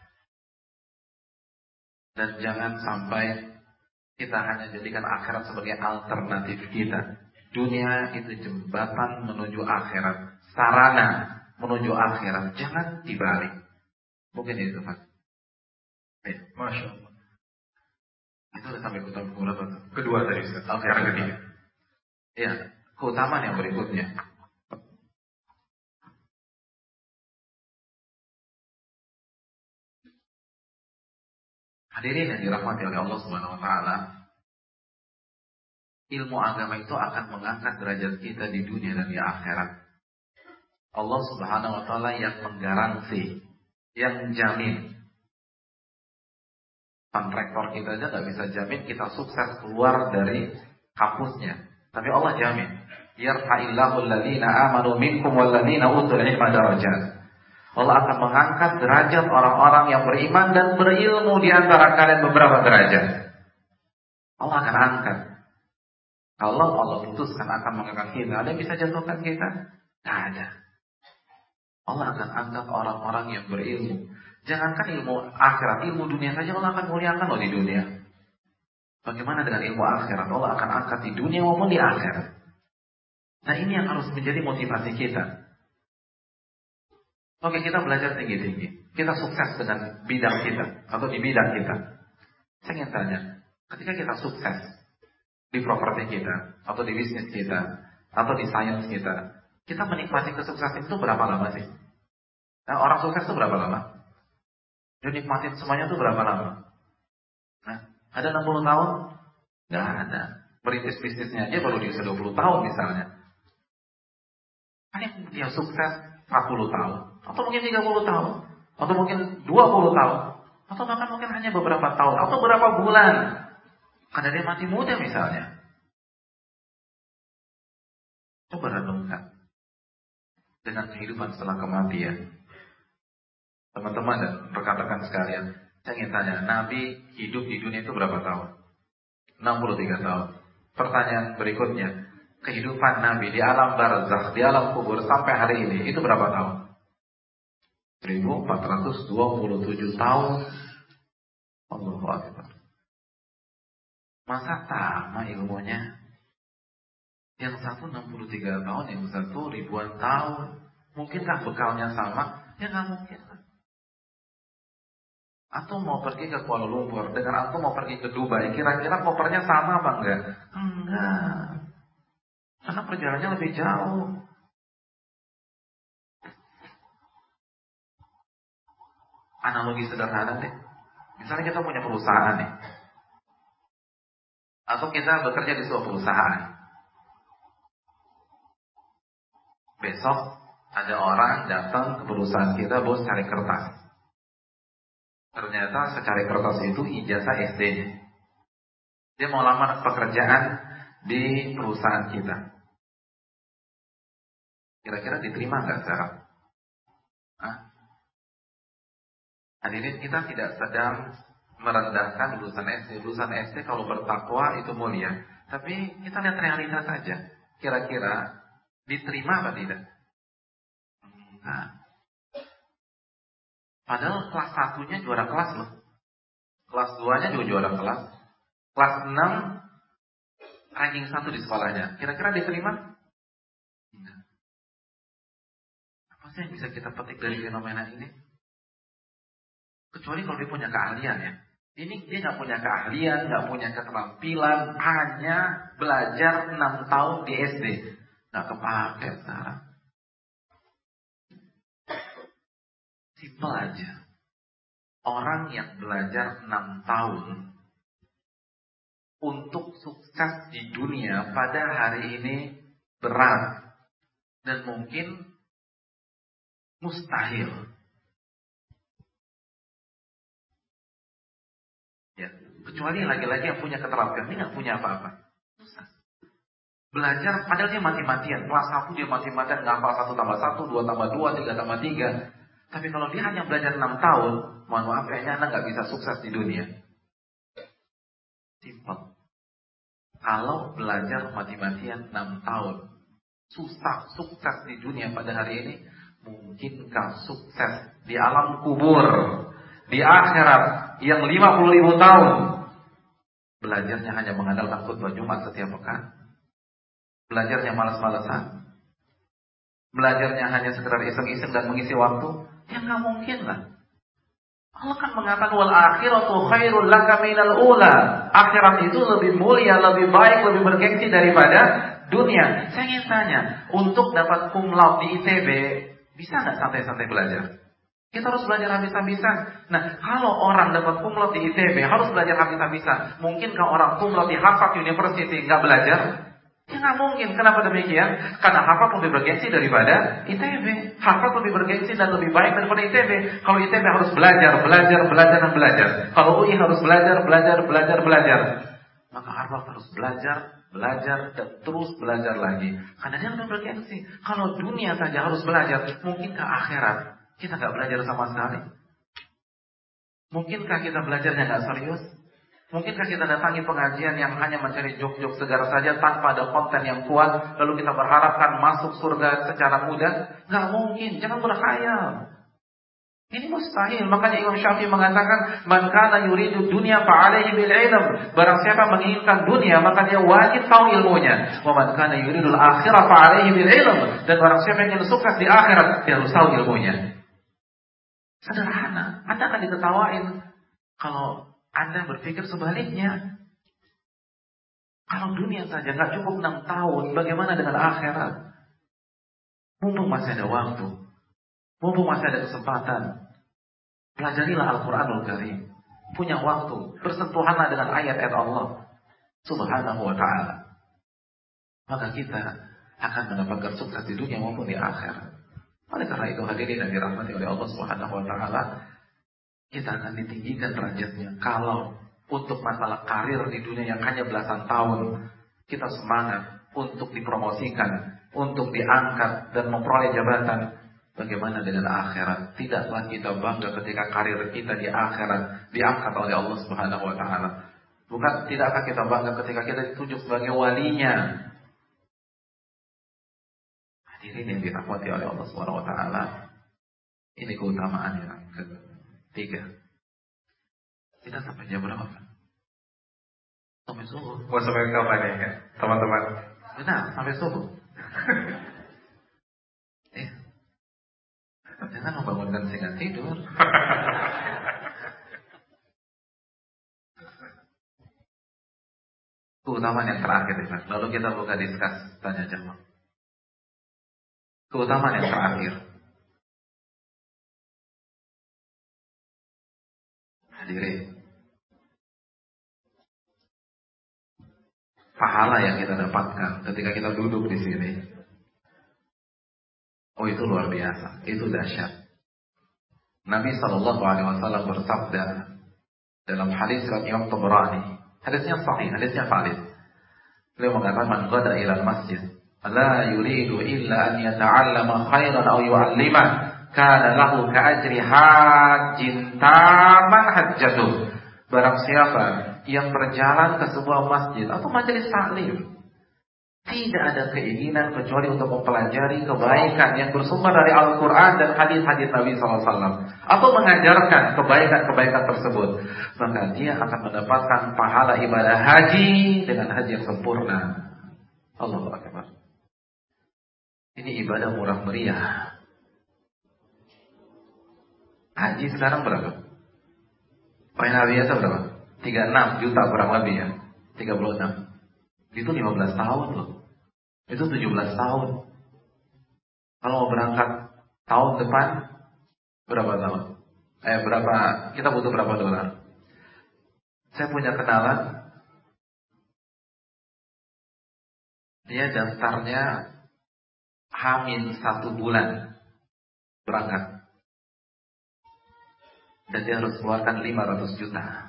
S1: Dan jangan sampai kita hanya jadikan akhirat sebagai alternatif kita. Dunia itu jembatan menuju akhirat, sarana menuju akhirat. Jangan dibalik. Mungkin itu, Pak. Ya,
S2: Masya Allah.
S1: Itu udah sampai kutama berapa tuh?
S2: Kedua tadi, Ustaz.
S1: Oke,
S2: Yang ketiga.
S1: Ya, keutamaan yang berikutnya. Hadirin yang dirahmati oleh Allah Subhanahu wa taala, ilmu agama itu akan mengangkat derajat kita di dunia dan di akhirat. Allah Subhanahu wa taala yang menggaransi, yang jamin. Pan rektor kita aja nggak bisa jamin kita sukses keluar dari kampusnya, tapi Allah jamin. Yarfa'illahu alladziina aamanu minkum walladziina utul ilma darajat. Allah akan mengangkat derajat orang-orang yang beriman dan berilmu di antara kalian beberapa derajat. Allah akan angkat. Kalau Allah putuskan akan mengangkat kita, ada yang bisa jatuhkan kita? Tidak ada. Allah akan angkat orang-orang yang berilmu. Jangankan ilmu akhirat, ilmu dunia saja Allah akan muliakan loh di dunia. Bagaimana dengan ilmu akhirat? Allah akan angkat di dunia maupun di akhirat. Nah, ini yang harus menjadi motivasi kita. Oke, kita belajar tinggi-tinggi. Kita sukses dengan bidang kita atau di bidang kita. Saya ingin tanya, ketika kita sukses di properti kita atau di bisnis kita atau di sains kita, kita menikmati kesuksesan itu berapa lama sih? Nah, orang sukses itu berapa lama? Dia nikmatin semuanya itu berapa lama? Nah, ada enam puluh tahun? Nggak ada. Merintis bisnisnya aja baru di usia dua puluh tahun misalnya. Paling dia sukses empat puluh tahun. Atau mungkin tiga puluh tahun. Atau mungkin dua puluh tahun. Atau bahkan mungkin hanya beberapa tahun. Atau beberapa bulan. Karena dia mati muda misalnya. Coba renungkan. Dengan kehidupan setelah kematian. Teman-teman dan rekan-rekan sekalian, saya ingin tanya, Nabi hidup di dunia itu berapa tahun? enam puluh tiga tahun. Pertanyaan berikutnya, kehidupan Nabi di alam barzakh, di alam kubur sampai hari ini, itu berapa tahun? seribu empat ratus dua puluh tujuh tahun. Allahu Akbar. Masa sama ilmunya? Yang satu enam puluh tiga tahun, yang satu ribuan tahun. Mungkinkah bekalnya sama? Ya nggak mungkin. Antum mau pergi ke Kuala Lumpur, dengan antum mau pergi ke Dubai, kira-kira kopernya sama apa enggak? Enggak. Karena perjalanannya lebih jauh. Analogi sederhana deh. Misalnya kita punya perusahaan nih. Atau kita bekerja di sebuah perusahaan. Besok ada orang datang ke perusahaan kita, bos cari kertas. Ternyata secari kertas itu ijazah S D-nya. Dia mau lamar pekerjaan di perusahaan kita. Kira-kira diterima nggak sekarang? Hah? Hadirin, kita tidak sedang merendahkan lulusan S D. Lulusan S D kalau bertakwa itu mulia. Tapi kita lihat realitas saja. Kira-kira diterima apa tidak? Nah. Padahal kelas satunya juara kelas loh. Kelas duanya juga juara kelas. Kelas enam ranking satu di sekolahnya. Kira-kira diterima? Enggak. Apa sih yang bisa kita petik dari fenomena ini? Kecuali kalau dia punya keahlian ya. Ini dia nggak punya keahlian, nggak punya keterampilan, hanya belajar enam tahun di S D. Nggak kepake sekarang. Simpel aja. orang yang belajar enam tahun untuk sukses di dunia pada hari ini berat dan mungkin mustahil. Ya, kecuali laki-laki yang punya keterampilan, ini nggak punya apa-apa. Susah. Belajar, padahal dia mati-matian. Kelas satu dia mati-matian, nggak hafal satu tambah satu, dua tambah dua, tiga tambah tiga. Tapi kalau dia hanya belajar enam tahun, mohon maaf kayaknya Anda nggak bisa sukses di dunia. Simple. Kalau belajar mati-matian enam tahun, susah sukses di dunia pada hari ini, mungkinkah sukses di alam kubur, di akhirat yang lima puluh ribu tahun? Belajarnya hanya mengandalkan khutbah Jumat setiap pekan. Belajarnya malas-malasan. Belajarnya hanya sekedar iseng-iseng dan mengisi waktu. Ya nggak mungkin lah. Allah kan mengatakan wal akhiratu khairul laka minal ula. Akhirat itu lebih mulia, lebih baik, lebih bergengsi daripada dunia. Saya ingin tanya, untuk dapat cum laude di I T B, bisa nggak santai-santai belajar? Kita harus belajar habis-habisan. Nah, kalau orang dapat cum laude di I T B harus belajar habis-habisan. Mungkinkah orang cum laude di Harvard University nggak belajar? Ya nggak mungkin. Kenapa demikian? Karena Harvard lebih bergengsi daripada I T B. Harvard lebih bergengsi dan lebih baik daripada I T B. Kalau I T B harus belajar, belajar, belajar dan belajar. Kalau U I harus belajar, belajar, belajar, belajar. Maka Harvard harus belajar, belajar dan terus belajar lagi. Karena dia lebih bergengsi. Kalau dunia saja harus belajar, mungkinkah akhirat kita nggak belajar sama sekali? Mungkinkah kita belajarnya nggak serius? Mungkinkah kita datangi pengajian yang hanya mencari jok-jok segar saja tanpa ada konten yang kuat, lalu kita berharapkan masuk surga secara mudah? Nggak mungkin, jangan berkhayal. Ini mustahil. Makanya Imam Syafi'i mengatakan, "Man kana yuridu dunya fa'alaihi bil ilm." Barang siapa menginginkan dunia, maka dia wajib tahu ilmunya. Wa man kana yuridul akhirah fa'alaihi bil ilm. Dan barang siapa yang ingin sukses di akhirat, dia harus tahu ilmunya. Sederhana. Anda akan diketawain kalau Anda berpikir sebaliknya. Kalau dunia saja nggak cukup enam tahun, bagaimana dengan akhirat? Mumpung masih ada waktu, mumpung masih ada kesempatan, pelajarilah Al-Quranul Karim. Punya waktu, bersentuhanlah dengan ayat-ayat Allah Subhanahu wa ta'ala. Maka kita akan mendapatkan sukses di dunia maupun di akhirat. Oleh karena itu hadirin yang dirahmati oleh Allah Subhanahu wa ta'ala, kita akan ditinggikan derajatnya. Kalau untuk masalah karir di dunia yang hanya belasan tahun, kita semangat untuk dipromosikan, untuk diangkat dan memperoleh jabatan. Bagaimana dengan akhirat? Tidaklah kita bangga ketika karir kita di akhirat diangkat oleh Allah Subhanahu wa ta'ala. Bukan tidakkah kita bangga ketika kita ditunjuk sebagai walinya? Hadirin yang dirahmati oleh Allah Subhanahu wa ta'ala, ini keutamaan yang ketiga. Kita sampai jam berapa? Sampai subuh.
S2: Mau sampai kapan ya, teman-teman?
S1: Benar, sampai subuh. Eh, jangan membangunkan sehingga tidur. Keutamaan yang terakhir, lalu kita buka diskus tanya jawab. Keutamaan yang terakhir. Hadirin, pahala yang kita dapatkan ketika kita duduk di sini, oh itu luar biasa, itu dahsyat. Nabi Shallallahu Alaihi Wasallam bersabda dalam hadis riwayat Imam Tabrani, hadisnya sahih, hadisnya valid. Beliau mengatakan, "Man qada ila masjid, la yuridu illa an yata'allama khairan aw yu'allimah, kana lahu ka'ajri hajjin taman hajjatuh." Barang siapa yang berjalan ke sebuah masjid atau majelis taklim, tidak ada keinginan kecuali untuk mempelajari kebaikan yang bersumber dari Al-Quran dan hadis-hadis Nabi shallallahu alaihi wasallam, atau mengajarkan kebaikan-kebaikan tersebut, maka dia akan mendapatkan pahala ibadah haji dengan haji yang sempurna. Allahu Akbar. Ini ibadah murah meriah. Haji sekarang berapa? Payah biasa berapa? tiga puluh enam juta kurang lebih ya. tiga puluh enam. Itu lima belas tahun loh. Itu tujuh belas tahun. Kalau mau berangkat tahun depan berapa tahun? Eh berapa? Kita butuh berapa dolar? Saya punya kenalan, dia daftarnya hamil satu bulan berangkat, dan dia harus keluarkan lima ratus juta.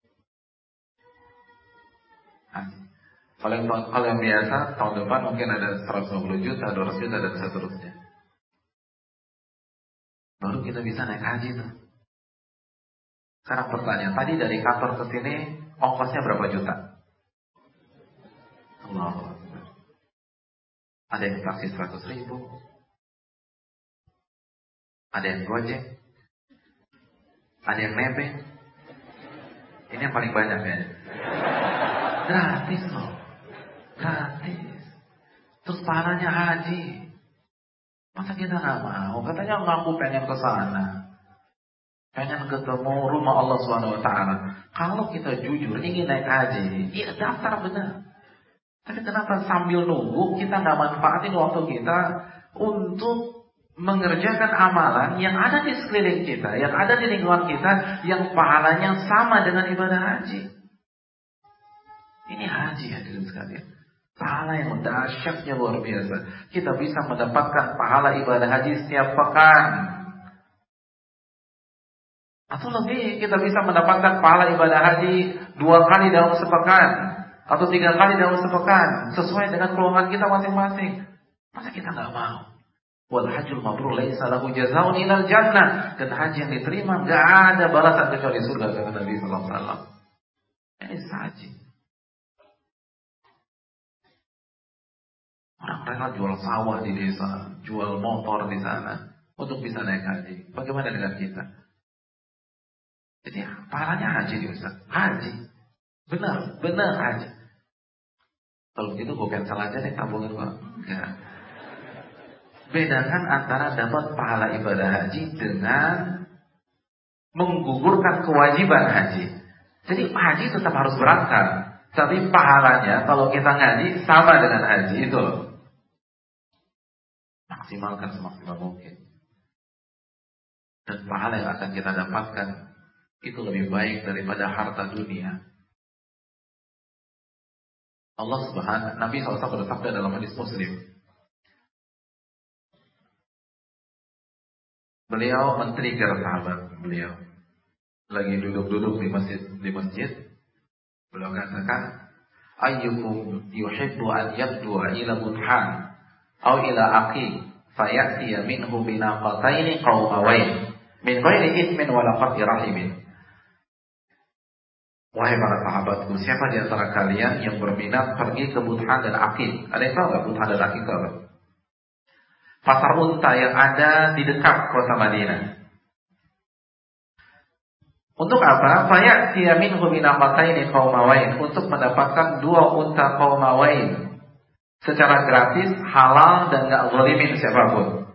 S1: Kalau yang, kalau yang biasa tahun depan mungkin ada seratus lima puluh juta, dua ratus juta dan seterusnya. Baru kita bisa naik haji tuh. Sekarang pertanyaan, tadi dari kantor ke sini ongkosnya berapa juta? Allah. Ada yang taksi seratus ribu, ada yang gojek, ada yang nebeng. Ini yang paling banyak ya. Gratis loh, gratis. Terus pahalanya haji. Masa kita nggak mau? Katanya ngaku pengen ke sana, pengen ketemu rumah Allah Subhanahu Wa Taala. Kalau kita jujur ingin naik haji, iya daftar benar. Tapi kenapa sambil nunggu kita nggak manfaatin waktu kita untuk mengerjakan amalan yang ada di sekeliling kita, yang ada di lingkungan kita, yang pahalanya sama dengan ibadah haji. Ini haji hadirin sekalian. Pahala yang dahsyatnya luar biasa. Kita bisa mendapatkan pahala ibadah haji setiap pekan. Atau lebih, kita bisa mendapatkan pahala ibadah haji dua kali dalam sepekan, atau tiga kali dalam sepekan, sesuai dengan keluhan kita masing-masing. Masa kita nggak mau? Wal hajjul mabrur laisa lahu jazaa'un ilal jannah. Dan haji yang diterima nggak ada balasan kecuali surga, kata Nabi sallallahu alaihi wasallam. Ini haji. Orang rela jual sawah di desa, jual motor di sana untuk bisa naik haji. Bagaimana dengan kita? Jadi pahalanya haji nih Ustaz. Haji. Benar, benar haji. Kalau gitu gue cancel aja deh tabungan gue. Enggak. Bedakan antara dapat pahala ibadah haji dengan menggugurkan kewajiban haji. Jadi haji tetap harus berangkat, tapi pahalanya kalau kita ngaji sama dengan haji itu loh. Maksimalkan semaksimal mungkin. Dan pahala yang akan kita dapatkan itu lebih baik daripada harta dunia. Allah Subhanahu Nabi shallallahu alaihi wasallam bersabda dalam hadis Muslim. Beliau men-trigger sahabat beliau. Lagi duduk-duduk di masjid di masjid. Beliau katakan, ayyukum yuhibbu an yabdu ila budhan aw ila aqi fayati minhu binaqataini qawmawain min ghairi ithmin wala qat'i rahimin. Wahai para sahabatku, siapa di antara kalian yang berminat pergi ke Budhan dan Aqid? Ada yang tahu nggak Budhan dan Aqid apa? Pasar unta yang ada di dekat kota Madinah. Untuk apa? Fayati minhu binaqataini qawmawain, untuk mendapatkan dua unta qawmawain secara gratis, halal dan nggak zalimin siapapun.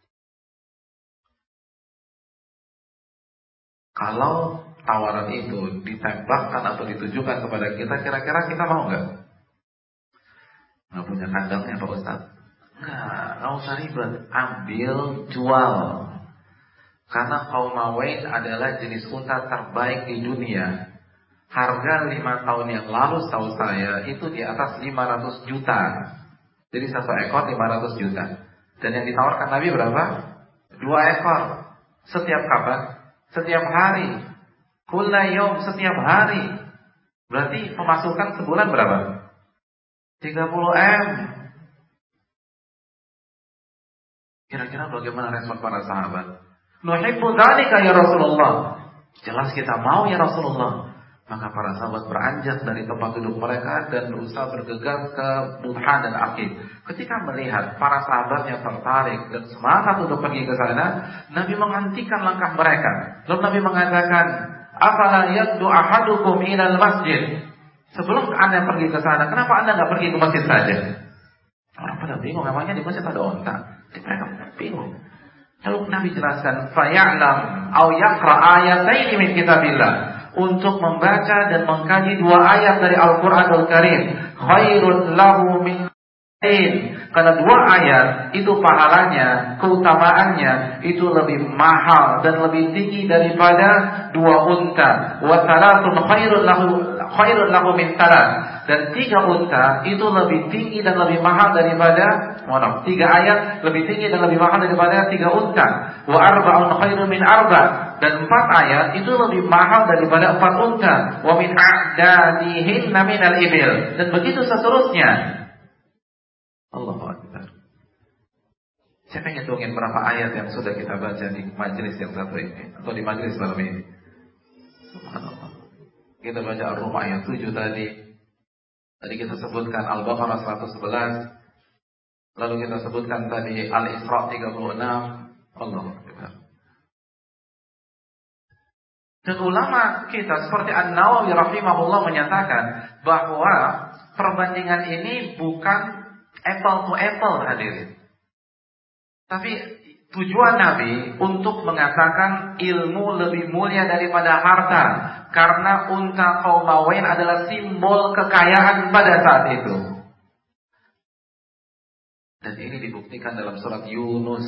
S1: Kalau tawaran itu ditembakkan atau ditujukan kepada kita, kira-kira kita mau nggak? Nggak punya kandangnya Pak Ustaz? Nggak, nggak usah ribet, ambil, jual. Karena qawmawain adalah jenis unta terbaik di dunia. Harga lima tahun yang lalu setahu saya itu di atas lima ratus juta. Jadi satu ekor lima ratus juta. Dan yang ditawarkan Nabi berapa? Dua ekor. Setiap kapan? Setiap hari. Kulla yaum, setiap hari. Berarti pemasukan sebulan berapa? tiga puluh M. Kira-kira bagaimana respon para sahabat? Nuhibbu dzalika ya Rasulullah. Jelas kita mau ya Rasulullah. Maka para sahabat beranjak dari tempat duduk mereka dan berusaha bergegas ke Budhan dan Aqid. Ketika melihat para sahabatnya tertarik dan semangat untuk pergi ke sana, Nabi menghentikan langkah mereka. Lalu Nabi mengatakan, afala yaddu ahadukum ilal masjid. Sebelum Anda pergi ke sana, kenapa Anda nggak pergi ke masjid saja? Orang pada bingung, memangnya di masjid ada onta? Mereka bingung. Lalu Nabi jelaskan, faya'lam au yaqra ayataini min kitabillah, untuk membaca dan mengkaji dua ayat dari Al-Qur'anul Karim, khairun lahu min Karena dua ayat itu pahalanya, keutamaannya itu lebih mahal dan lebih tinggi daripada dua unta. Wa salatun khairun lahu khairun lahu min salat. Dan tiga unta itu lebih tinggi dan lebih mahal daripada mohon tiga ayat lebih tinggi dan lebih mahal daripada tiga unta. Wa arba'un khairun min arba'. Dan empat ayat itu lebih mahal daripada empat unta. Wa min a'dadihin minal ibil. Dan begitu seterusnya. Allahu Akbar. Siapa yang hitungin berapa ayat yang sudah kita baca di majelis yang satu ini atau di majelis malam ini? Subhanallah. Kita baca Ar-Rum ayat tujuh tadi. Tadi kita sebutkan Al-Baqarah seratus sebelas. Lalu kita sebutkan tadi Al-Isra tiga puluh enam. Allahu Akbar. Dan ulama kita seperti An-Nawawi rahimahullah menyatakan bahwa perbandingan ini bukan apple to apple hadirin. Tapi tujuan Nabi untuk mengatakan ilmu lebih mulia daripada harta. Karena unta Qaumawain adalah simbol kekayaan pada saat itu. Dan ini dibuktikan dalam surat Yunus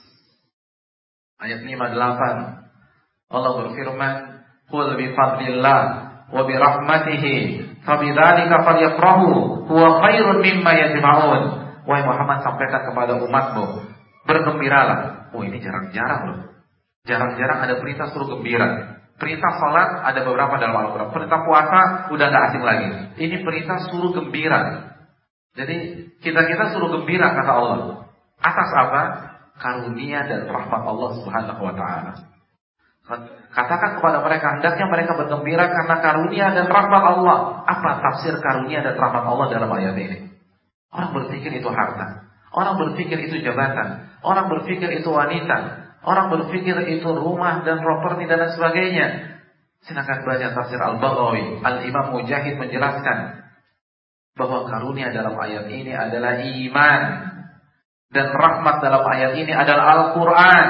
S1: ayat lima puluh delapan. Allah berfirman, "Qul bi fadlillah wa bi rahmatihi fabidzalika falyafrahu huwa khairun mimma yajma'un." Wahai Muhammad, sampaikan kepada umatmu, bergembiralah. Oh, ini jarang-jarang loh. Jarang-jarang ada perintah suruh gembira. Perintah salat ada beberapa dalam Al-Quran. Perintah puasa udah gak asing lagi. Ini perintah suruh gembira. Jadi kita-kita suruh gembira kata Allah. Atas apa? Karunia dan rahmat Allah Subhanahu wa taala. Katakan kepada mereka, hendaknya mereka bergembira karena karunia dan rahmat Allah. Apa tafsir karunia dan rahmat Allah dalam ayat ini? Orang berpikir itu harta. Orang berpikir itu jabatan. Orang berpikir itu wanita. Orang berpikir itu rumah dan properti dan sebagainya. Silakan baca tafsir Al-Baghawi. Al-Imam Mujahid menjelaskan bahwa karunia dalam ayat ini adalah iman. Dan rahmat dalam ayat ini adalah Al-Quran.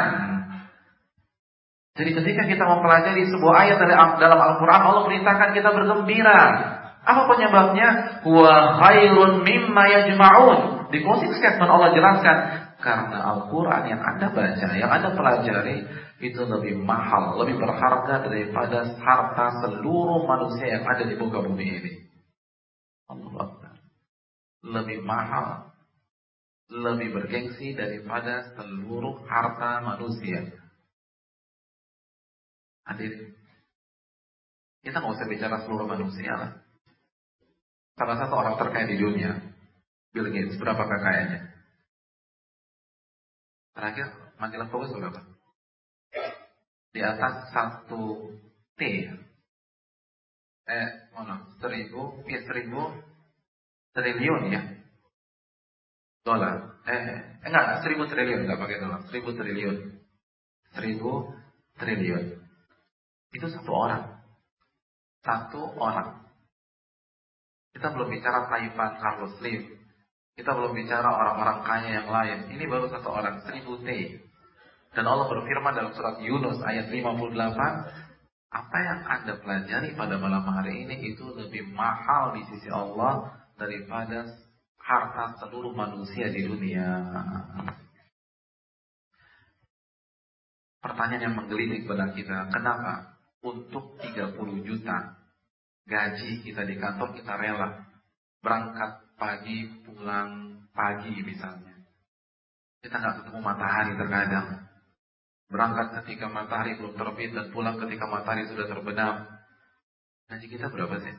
S1: Jadi ketika kita mempelajari sebuah ayat dalam Al-Quran, Allah perintahkan kita bergembira. Apa penyebabnya? Wa khairun mimma yajma'un. Di closing statement Allah jelaskan, karena Al-Quran yang Anda baca, yang Anda pelajari, itu lebih mahal, lebih berharga daripada harta seluruh manusia yang ada di muka bumi ini. Allah, lebih mahal, lebih bergengsi daripada seluruh harta manusia. Hadirin, kita nggak usah bicara seluruh manusia lah. Salah satu orang terkaya di dunia, Bill Gates, berapa kekayaannya? Terakhir, majalah Forbes berapa? Di atas satu T. Eh, mana? Seribu, ya seribu triliun ya. Dolar. Eh, eh enggak, seribu triliun, enggak pakai dolar. Seribu triliun. Seribu triliun. Itu satu orang. Satu orang. Kita belum bicara Taifan Carlos Slim. Kita belum bicara orang-orang kaya yang lain. Ini baru satu orang, seribu T. Dan Allah berfirman dalam surat Yunus ayat lima puluh delapan, apa yang Anda pelajari pada malam hari ini itu lebih mahal di sisi Allah daripada harta seluruh manusia di dunia. Pertanyaan yang menggelitik benak kita, kenapa untuk tiga puluh juta gaji kita di kantor kita rela berangkat pagi, pulang pagi misalnya. Kita nggak ketemu matahari terkadang. Berangkat ketika matahari belum terbit dan pulang ketika matahari sudah terbenam. Gaji kita berapa sih?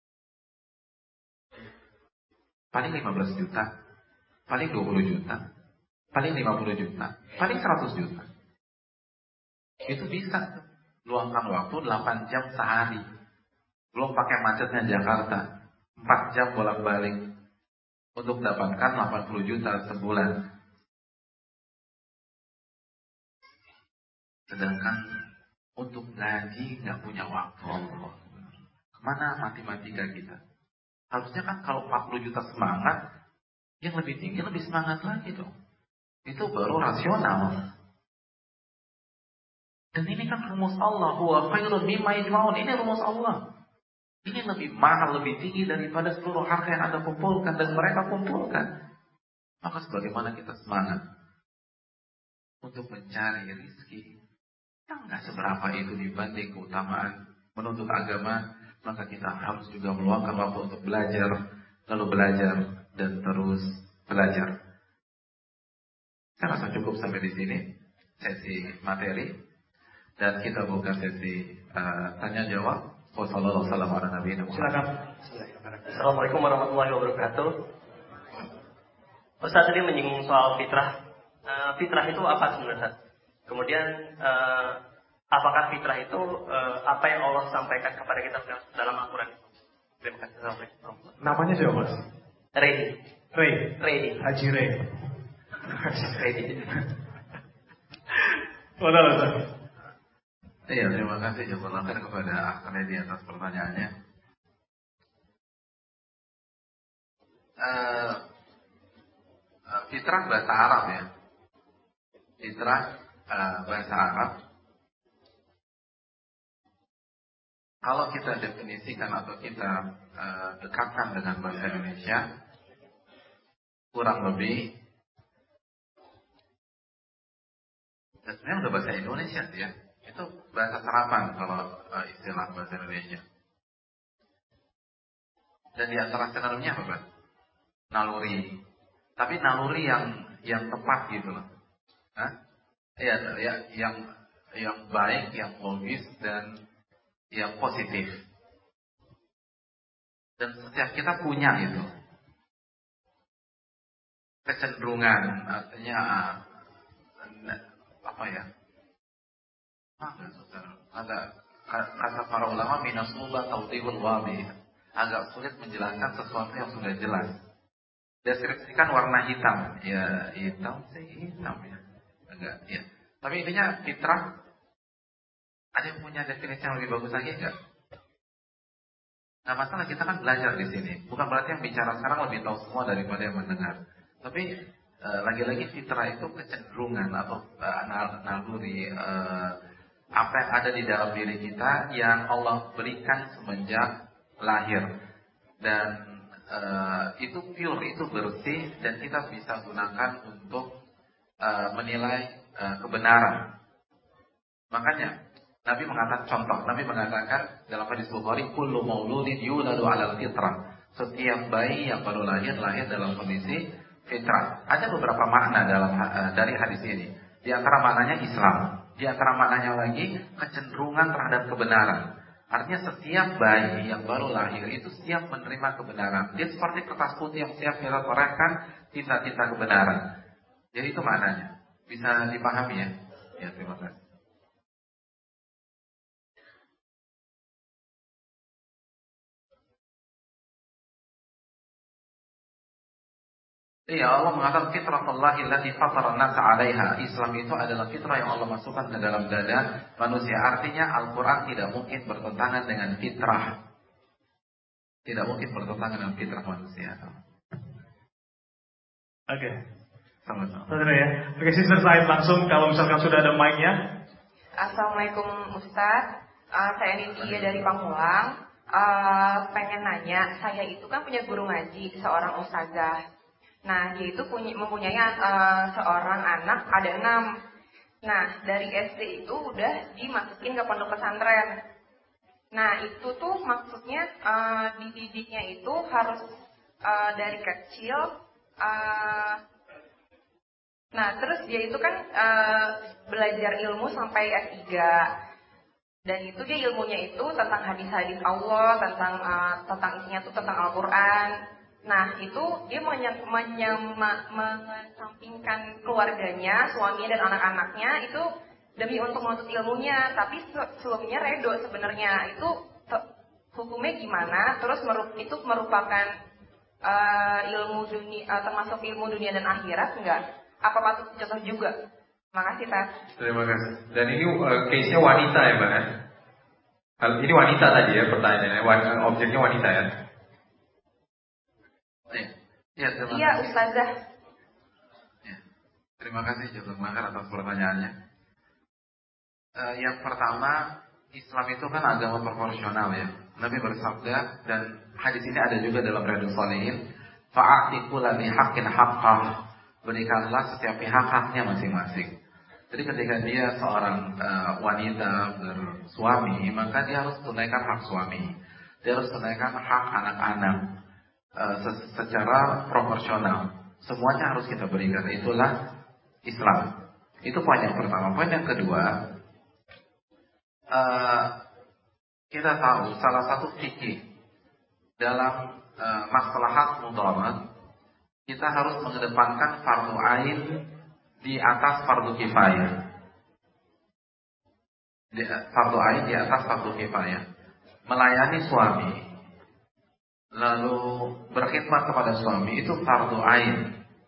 S1: Paling lima belas juta, paling dua puluh juta, paling lima puluh juta, paling seratus juta. Itu bisa luangkan waktu delapan jam sehari. Belum pakai macetnya Jakarta, empat jam bolak-balik. Untuk dapatkan delapan puluh juta sebulan. Sedangkan untuk gaji nggak punya waktu. Allah. Kemana matematika kita? Harusnya kan kalau empat puluh juta semangat, yang lebih tinggi lebih semangat lagi dong. Itu baru rasional. Dan ini kan rumus Allah. Huwa khairun mimma yajma'un. Ini rumus Allah. Ini lebih mahal, lebih tinggi daripada seluruh harta yang Anda kumpulkan dan mereka kumpulkan. Maka sebagaimana kita semangat untuk mencari rezeki yang nggak seberapa itu dibanding keutamaan menuntut agama, maka kita harus juga meluangkan waktu untuk belajar, lalu belajar dan terus belajar. Saya rasa cukup sampai di sini sesi materi dan kita buka sesi uh, tanya jawab. Wassalamualaikum
S3: warahmatullahi wabarakatuh. Ustaz tadi menyinggung soal fitrah. Uh, fitrah itu apa sebenarnya? Kemudian uh, apakah fitrah itu uh, apa yang Allah sampaikan kepada kita dalam Al-Quran? Terima kasih. Assalamualaikum.
S2: Namanya siapa, Mas?
S3: Ray.
S2: Ray.
S3: Ray.
S2: Haji Ray.
S3: Ray.
S2: Mana Ustaz?
S1: Iya, terima kasih jazakallahu khair kepada Akhirnya di atas pertanyaannya. Uh, uh, fitrah bahasa Arab ya. Fitrah uh, bahasa Arab. Kalau kita definisikan atau kita uh, dekatkan dengan bahasa Indonesia, kurang lebih, dan sebenarnya udah bahasa Indonesia sih ya. Itu bahasa serapan kalau uh, istilah bahasa Indonesia. Dan di antara sinonimnya apa, Pak? Naluri. Tapi naluri yang yang tepat gitu loh. Hah? Ya, ya, yang yang baik, yang logis dan yang positif. Dan setiap kita punya itu. Kecenderungan, artinya apa ya? Agak kata para ulama minasubah tawdihul wadi, agak sulit menjelaskan sesuatu yang sudah jelas. Deskripsikan warna hitam, ya hitam sih hitam ya, enggak ya. Tapi intinya fitrah, ada yang punya definisi yang lebih bagus lagi enggak? Nah masalah kita kan belajar di sini, bukan berarti yang bicara sekarang lebih tahu semua daripada yang mendengar. Tapi e, lagi-lagi fitrah itu kecenderungan atau e, naluri e, apa yang ada di dalam diri kita yang Allah berikan semenjak lahir, dan e, itu pure, itu bersih, dan kita bisa gunakan untuk e, menilai e, kebenaran. Makanya Nabi mengatakan contoh, Nabi mengatakan dalam hadis Bukhari, kullu mauludin yuladu 'alal fitrah. Setiap bayi yang baru lahir lahir dalam kondisi fitrah. Ada beberapa makna dalam uh, dari hadis ini. Di antara maknanya Islam, di antara maknanya lagi kecenderungan terhadap kebenaran. Artinya setiap bayi yang baru lahir itu siap menerima kebenaran. Dia seperti kertas putih yang siap kita torehkan tinta-tinta kebenaran. Jadi itu maknanya. Bisa dipahami ya? Ya, terima kasih. Iya, Allah mengatakan fitratullahi allati fatara an-nasa 'alaiha. Islam itu adalah fitrah yang Allah masukkan ke dalam dada manusia. Artinya Al-Qur'an tidak mungkin bertentangan dengan fitrah. Tidak mungkin bertentangan dengan fitrah manusia. Oke.
S2: Okay.
S1: Sama-sama.
S2: Saudara ya. Oke, Sister Said langsung kalau misalkan sudah ada mic-nya.
S4: Assalamualaikum Ustaz. Uh, saya Nidya dari Pamulang. Uh, pengen nanya, saya itu kan punya guru ngaji, seorang ustazah. Nah, dia itu punya, mempunyai uh, seorang anak, ada enam. Nah, dari S D itu udah dimasukin ke pondok pesantren. Nah, itu tuh maksudnya uh, dididiknya itu harus uh, dari kecil. Uh, nah, terus dia itu kan uh, belajar ilmu sampai S tiga. Dan itu dia ilmunya itu tentang hadis-hadis Allah, tentang uh, tentang isinya tuh tentang Al-Quran. Nah, itu dia menyampingkan keluarganya, suaminya dan anak-anaknya itu demi untuk menuntut ilmunya, tapi suaminya redo sebenarnya. Itu hukumnya gimana? Terus itu merupakan uh, ilmu dunia, uh, termasuk ilmu dunia dan akhirat enggak? Apa patut dicontoh juga? Makasih, Tas.
S2: Terima kasih. Dan ini uh, case-nya wanita ya, Mbak? Ini wanita tadi ya pertanyaannya, objeknya wanita ya?
S1: Ya, terima
S4: iya,
S1: kasih.
S4: Ustazah.
S1: Ya, terima kasih jazakallahu khair atas pertanyaannya. Uh, yang pertama, Islam itu kan agama proporsional ya. Nabi bersabda, dan hadis ini ada juga dalam Riyadhus Shalihin, fa'ati kulli haqqin haqqah. berikanlah setiap pihak haknya masing-masing. Jadi ketika dia seorang uh, wanita bersuami, maka dia harus tunaikan hak suami. Dia harus tunaikan hak anak-anak uh, secara proporsional. Semuanya harus kita berikan. Itulah Islam. Itu poin yang pertama. Poin yang kedua, uh, kita tahu salah satu fikih dalam uh, maslahat mudarat, kita harus mengedepankan fardu ain di atas fardu kifayah. Di, fardu ain di atas fardu kifayah. Melayani suami, lalu berkhidmat kepada suami, itu fardu ain.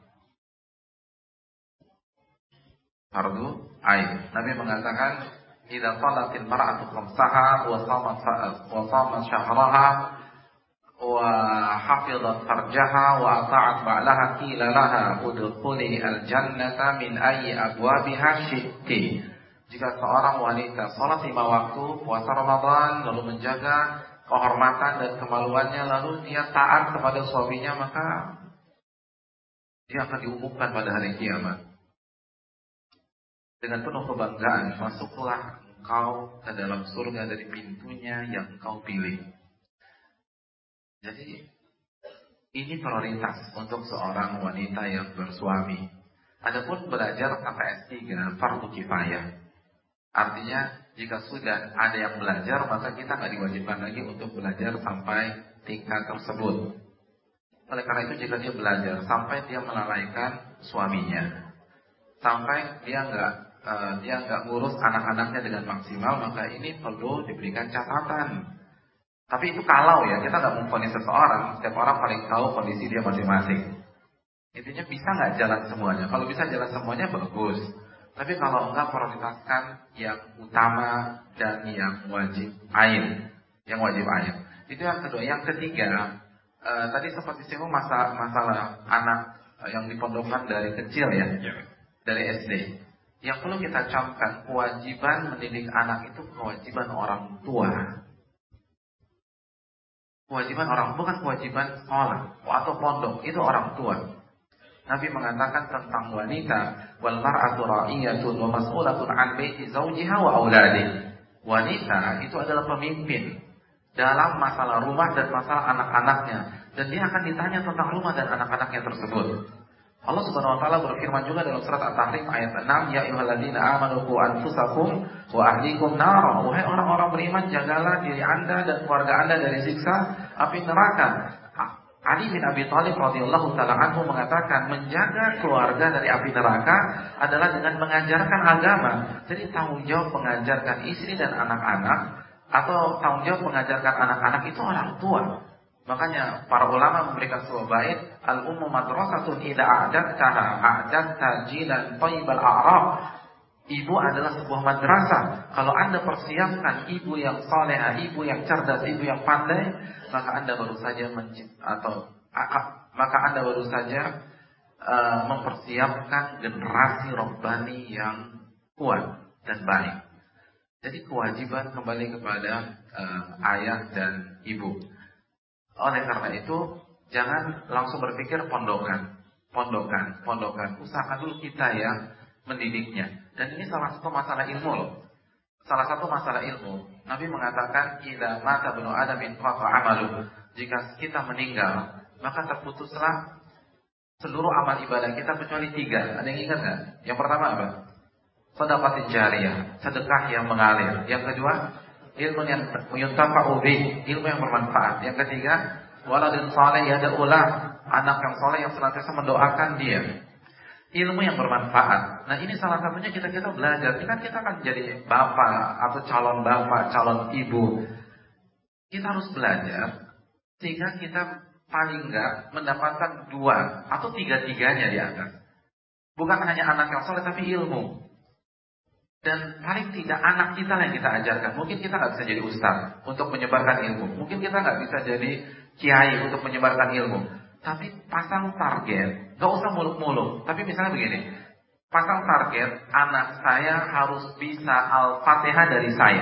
S1: Fardu ain. Nabi mengatakan, "Idza qalatil mar'atu khamsaha wa shamat wa shamat syahraha wa hafizat farjaha wa ata'at ba'laha qila laha udkhuli al-jannata min ayyi abwabiha syi'ti." Jika seorang wanita salat lima waktu, puasa Ramadan, lalu menjaga kehormatan dan kemaluannya, lalu dia taat kepada suaminya, maka dia akan diumumkan pada hari kiamat dengan penuh kebanggaan, "Masuklah engkau ke dalam surga dari pintunya yang engkau pilih." Jadi ini prioritas untuk seorang wanita yang bersuami. Adapun belajar sampai S tiga fardu kifayah. Artinya jika sudah ada yang belajar, maka kita nggak diwajibkan lagi untuk belajar sampai tingkat tersebut. Oleh karena itu jika dia belajar sampai dia melalaikan suaminya, sampai dia nggak uh, dia nggak ngurus anak-anaknya dengan maksimal, maka ini perlu diberikan catatan. Tapi itu kalau ya, kita nggak memvonis seseorang, setiap orang paling tahu kondisi dia masing-masing. Intinya bisa nggak jalan semuanya? Kalau bisa jalan semuanya bagus. Tapi kalau enggak, prioritaskan yang utama dan yang wajib ain, yang wajib ain. Itu yang kedua. Yang ketiga, eh, tadi sempat disinggung masalah, masalah anak yang dipondokkan dari kecil ya, dari S D. Yang perlu kita camkan, kewajiban mendidik anak itu kewajiban orang tua. Kewajiban orang, bukan kewajiban sekolah atau pondok, itu orang tua. Nabi mengatakan tentang wanita, wal mar'atu ra'iyatun wa mas'ulatun 'an baiti zawjiha wa auladihi. Wanita itu adalah pemimpin dalam masalah rumah dan masalah anak-anaknya, dan dia akan ditanya tentang rumah dan anak-anaknya tersebut. Allah Subhanahu wa taala berfirman juga dalam surat At-Tahrim ayat enam, "Ya ayyuhalladzina amanu qu anfusakum wa ahlikum nara." Wahai orang-orang beriman, jagalah diri Anda dan keluarga Anda dari siksa api neraka. Ali bin Abi Thalib radhiyallahu taala anhu mengatakan, menjaga keluarga dari api neraka adalah dengan mengajarkan agama. Jadi tanggung jawab mengajarkan istri dan anak-anak, atau tanggung jawab mengajarkan anak-anak itu orang tua. Makanya para ulama memberikan sebuah bait, al-ummu madrasatun idza a'dadtaha a'dadta jilan thayyibal a'rab. Ibu adalah sebuah madrasah. Kalau Anda persiapkan ibu yang salehah, ibu yang cerdas, ibu yang pandai, maka Anda baru saja mencipt atau maka Anda baru saja uh, mempersiapkan generasi robbani yang kuat dan baik. Jadi kewajiban kembali kepada uh, ayah dan ibu. Oleh karena itu, jangan langsung berpikir pondokan, pondokan, pondokan. Usahakan dulu kita yang mendidiknya. Dan ini salah satu masalah ilmu loh. Salah satu masalah ilmu. Nabi mengatakan, "Idza mata ibnu Adam inqata 'amaluhu." Jika kita meninggal, maka terputuslah seluruh amal ibadah kita kecuali tiga. Ada yang ingat nggak? Yang pertama apa? Sedekah jariyah, sedekah yang mengalir. Yang kedua, ilmu yang yuntafa'u bih, ilmu yang bermanfaat. Yang ketiga, waladun saleh yad'ulah, anak yang saleh yang senantiasa mendoakan dia. Ilmu yang bermanfaat. Nah, ini salah satunya kita-kita belajar. Ini kan kita akan jadi bapak atau calon bapak, calon ibu. Kita harus belajar sehingga kita paling enggak mendapatkan dua atau tiga-tiganya di atas. Bukan hanya anak yang saleh tapi ilmu. Dan paling tidak anak kita yang kita ajarkan. Mungkin kita nggak bisa jadi ustaz untuk menyebarkan ilmu. Mungkin kita nggak bisa jadi kiai untuk menyebarkan ilmu. Tapi pasang target, nggak usah muluk-muluk. Tapi misalnya begini, pasang target, anak saya harus bisa Al-Fatihah dari saya.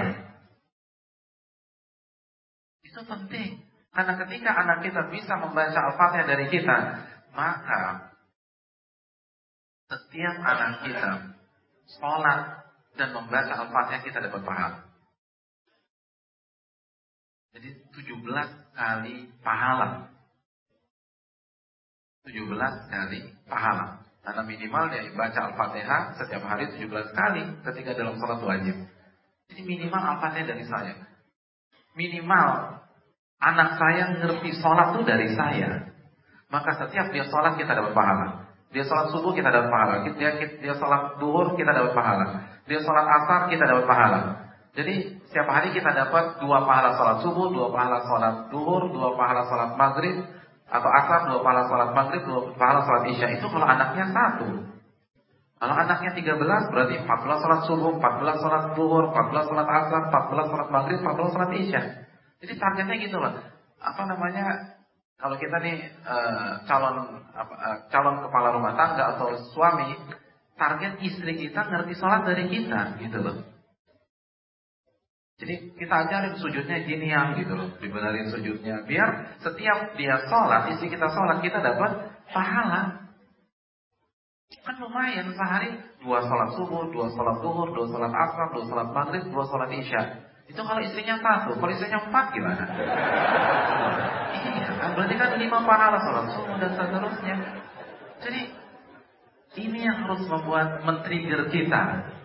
S1: Itu penting. Karena ketika anak kita bisa membaca Al-Fatihah dari kita, maka Setiap anak kita sholat dan membaca Al-Fatihah kita dapat pahala. Jadi tujuh belas kali pahala. tujuh belas kali pahala. Karena minimal dia baca Al-Fatihah setiap hari tujuh belas kali ketika dalam sholat wajib. Jadi minimal Al-Fatihah dari saya. Minimal anak saya ngerti sholat itu dari saya. Maka setiap dia sholat kita dapat pahala. Dia sholat subuh kita dapat pahala. Dia, dia sholat duhur kita dapat pahala. Dia sholat asar kita dapat pahala. Jadi setiap hari kita dapat dua pahala sholat subuh, dua pahala sholat duhur, dua pahala sholat maghrib atau asar, dua pahala sholat maghrib, dua pahala sholat isya. Itu kalau anaknya satu. Kalau anaknya tiga belas berarti empat belas sholat subuh, empat belas sholat duhur, empat belas sholat asar, empat belas sholat maghrib, empat belas sholat isya. Jadi targetnya gitu loh. Apa namanya? Kalau kita nih uh, calon apa, uh, calon kepala rumah tangga atau suami, target istri kita ngerti sholat dari kita, gitu loh. Jadi kita ajarin sujudnya gini yang gitu loh, dibenerin sujudnya, biar setiap dia sholat, istri kita sholat, kita dapat pahala. Kan lumayan sehari dua sholat subuh, dua sholat duhur, dua sholat asar, dua sholat maghrib, dua sholat isya. Itu kalau istrinya satu, kalau istrinya empat gimana? Iya, kan berarti kan lima pahala sholat subuh dan seterusnya. Jadi ini yang harus membuat men-trigger kita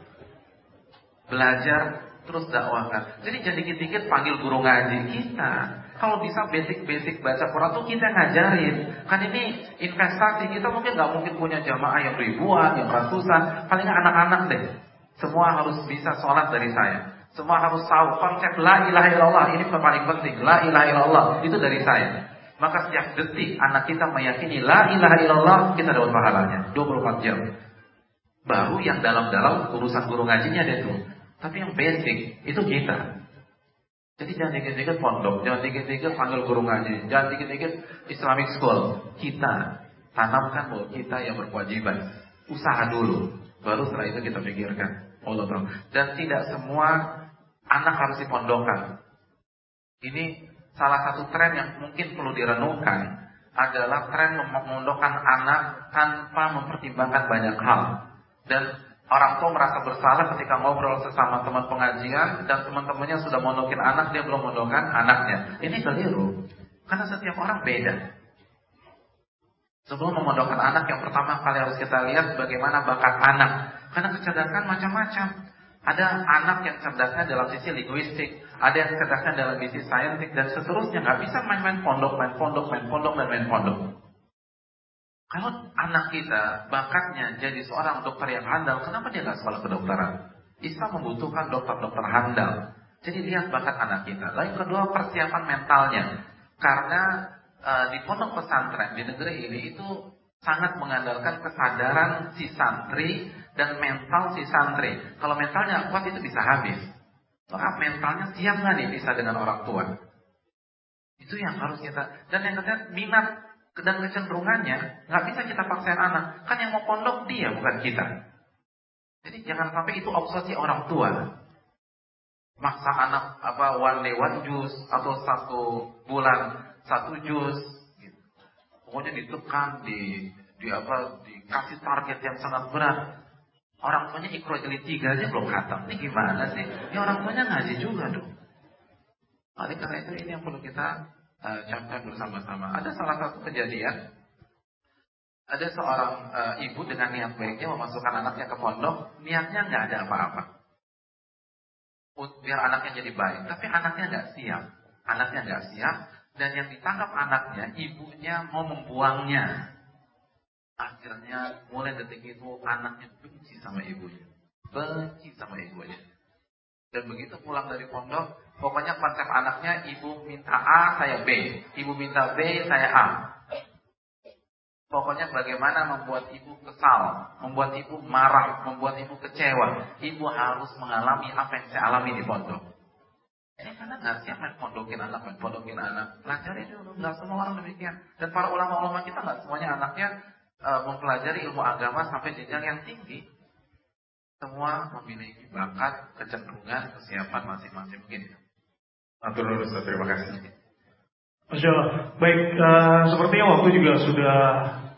S1: belajar terus dakwahkan. Jadi jadi dikit-dikit panggil guru ngaji kita. Kalau bisa basic-basic baca Quran tuh kita ngajarin. Kan ini investasi, kita mungkin nggak mungkin punya jamaah yang ribuan, yang ratusan. Paling anak-anak deh. Semua harus bisa sholat dari saya. Semua harus tahu konsep la ilaha illallah. Ini paling penting. La ilaha illallah itu dari saya. Maka setiap detik anak kita meyakini la ilaha illallah, kita dapat pahalanya dua puluh empat jam. Baru yang dalam-dalam urusan guru ngajinya dia tuh. Tapi yang basic itu kita. Jadi jangan dikit-dikit pondok, jangan dikit-dikit panggil guru ngaji, jangan dikit-dikit Islamic school. Kita tanamkan bahwa kita yang berkewajiban. Usaha dulu, baru setelah itu kita pikirkan. Allah tahu. Dan tidak semua anak harus dipondokkan. Ini salah satu tren yang mungkin perlu direnungkan adalah tren memondokkan anak tanpa mempertimbangkan banyak hal. Dan orang tua merasa bersalah ketika ngobrol sesama teman pengajian dan teman-temannya sudah mondokin anak, dia belum mondokkan anaknya. Ini keliru. Karena setiap orang beda. Sebelum memondokkan anak, yang pertama kali harus kita lihat bagaimana bakat anak. Karena kecerdasan macam-macam. Ada anak yang cerdasnya dalam sisi linguistik, ada yang cerdasnya dalam sisi saintik, dan seterusnya. Gak bisa main-main pondok, main pondok, main pondok, main-main pondok. Kalau anak kita bakatnya jadi seorang dokter yang handal, kenapa dia gak sekolah kedokteran? Islam membutuhkan dokter-dokter handal. Jadi lihat bakat anak kita. Lalu kedua, persiapan mentalnya. Karena e, di pondok pesantren di negeri ini itu sangat mengandalkan kesadaran si santri dan mental si santri. Kalau mentalnya kuat itu bisa habis. Soal mentalnya siap nggak nih bisa dengan orang tua? Itu yang harus kita. Dan yang ketiga, minat dan kecenderungannya nggak bisa kita paksain anak. Kan yang mau pondok dia, bukan kita. Jadi jangan sampai itu obsesi orang tua. Maksa anak apa one day one jus atau satu bulan satu jus. Gitu. Pokoknya ditekan, di di apa dikasih target yang sangat berat. Orang tuanya Iqra jilid tiga aja belum khatam. Ini gimana sih? Ini orang tuanya ngaji juga dong. Oleh karena itu ini yang perlu kita uh, camkan bersama-sama. Ada salah satu kejadian. Ada seorang uh, ibu dengan niat baiknya memasukkan anaknya ke pondok. Niatnya nggak ada apa-apa. Biar anaknya jadi baik. Tapi anaknya nggak siap. Anaknya nggak siap. Dan yang ditangkap anaknya, ibunya mau membuangnya. Akhirnya mulai detik itu anaknya benci sama ibunya. Benci sama ibunya. Dan begitu pulang dari pondok, pokoknya konsep anaknya, ibu minta A, saya B. Ibu minta B, saya A. Pokoknya bagaimana membuat ibu kesal, membuat ibu marah, membuat ibu kecewa. Ibu harus mengalami apa yang saya alami di pondok. Ini karena nggak siap main pondokin anak, main pondokin anak. Pelajari dulu, nggak semua orang demikian. Dan para ulama-ulama kita nggak semuanya anaknya uh, mempelajari ilmu agama sampai jenjang yang tinggi. Semua memiliki bakat, kecenderungan, kesiapan masing-masing mungkin.
S2: Atur Ustaz, terima kasih. Masya Allah. Baik, uh, sepertinya waktu juga sudah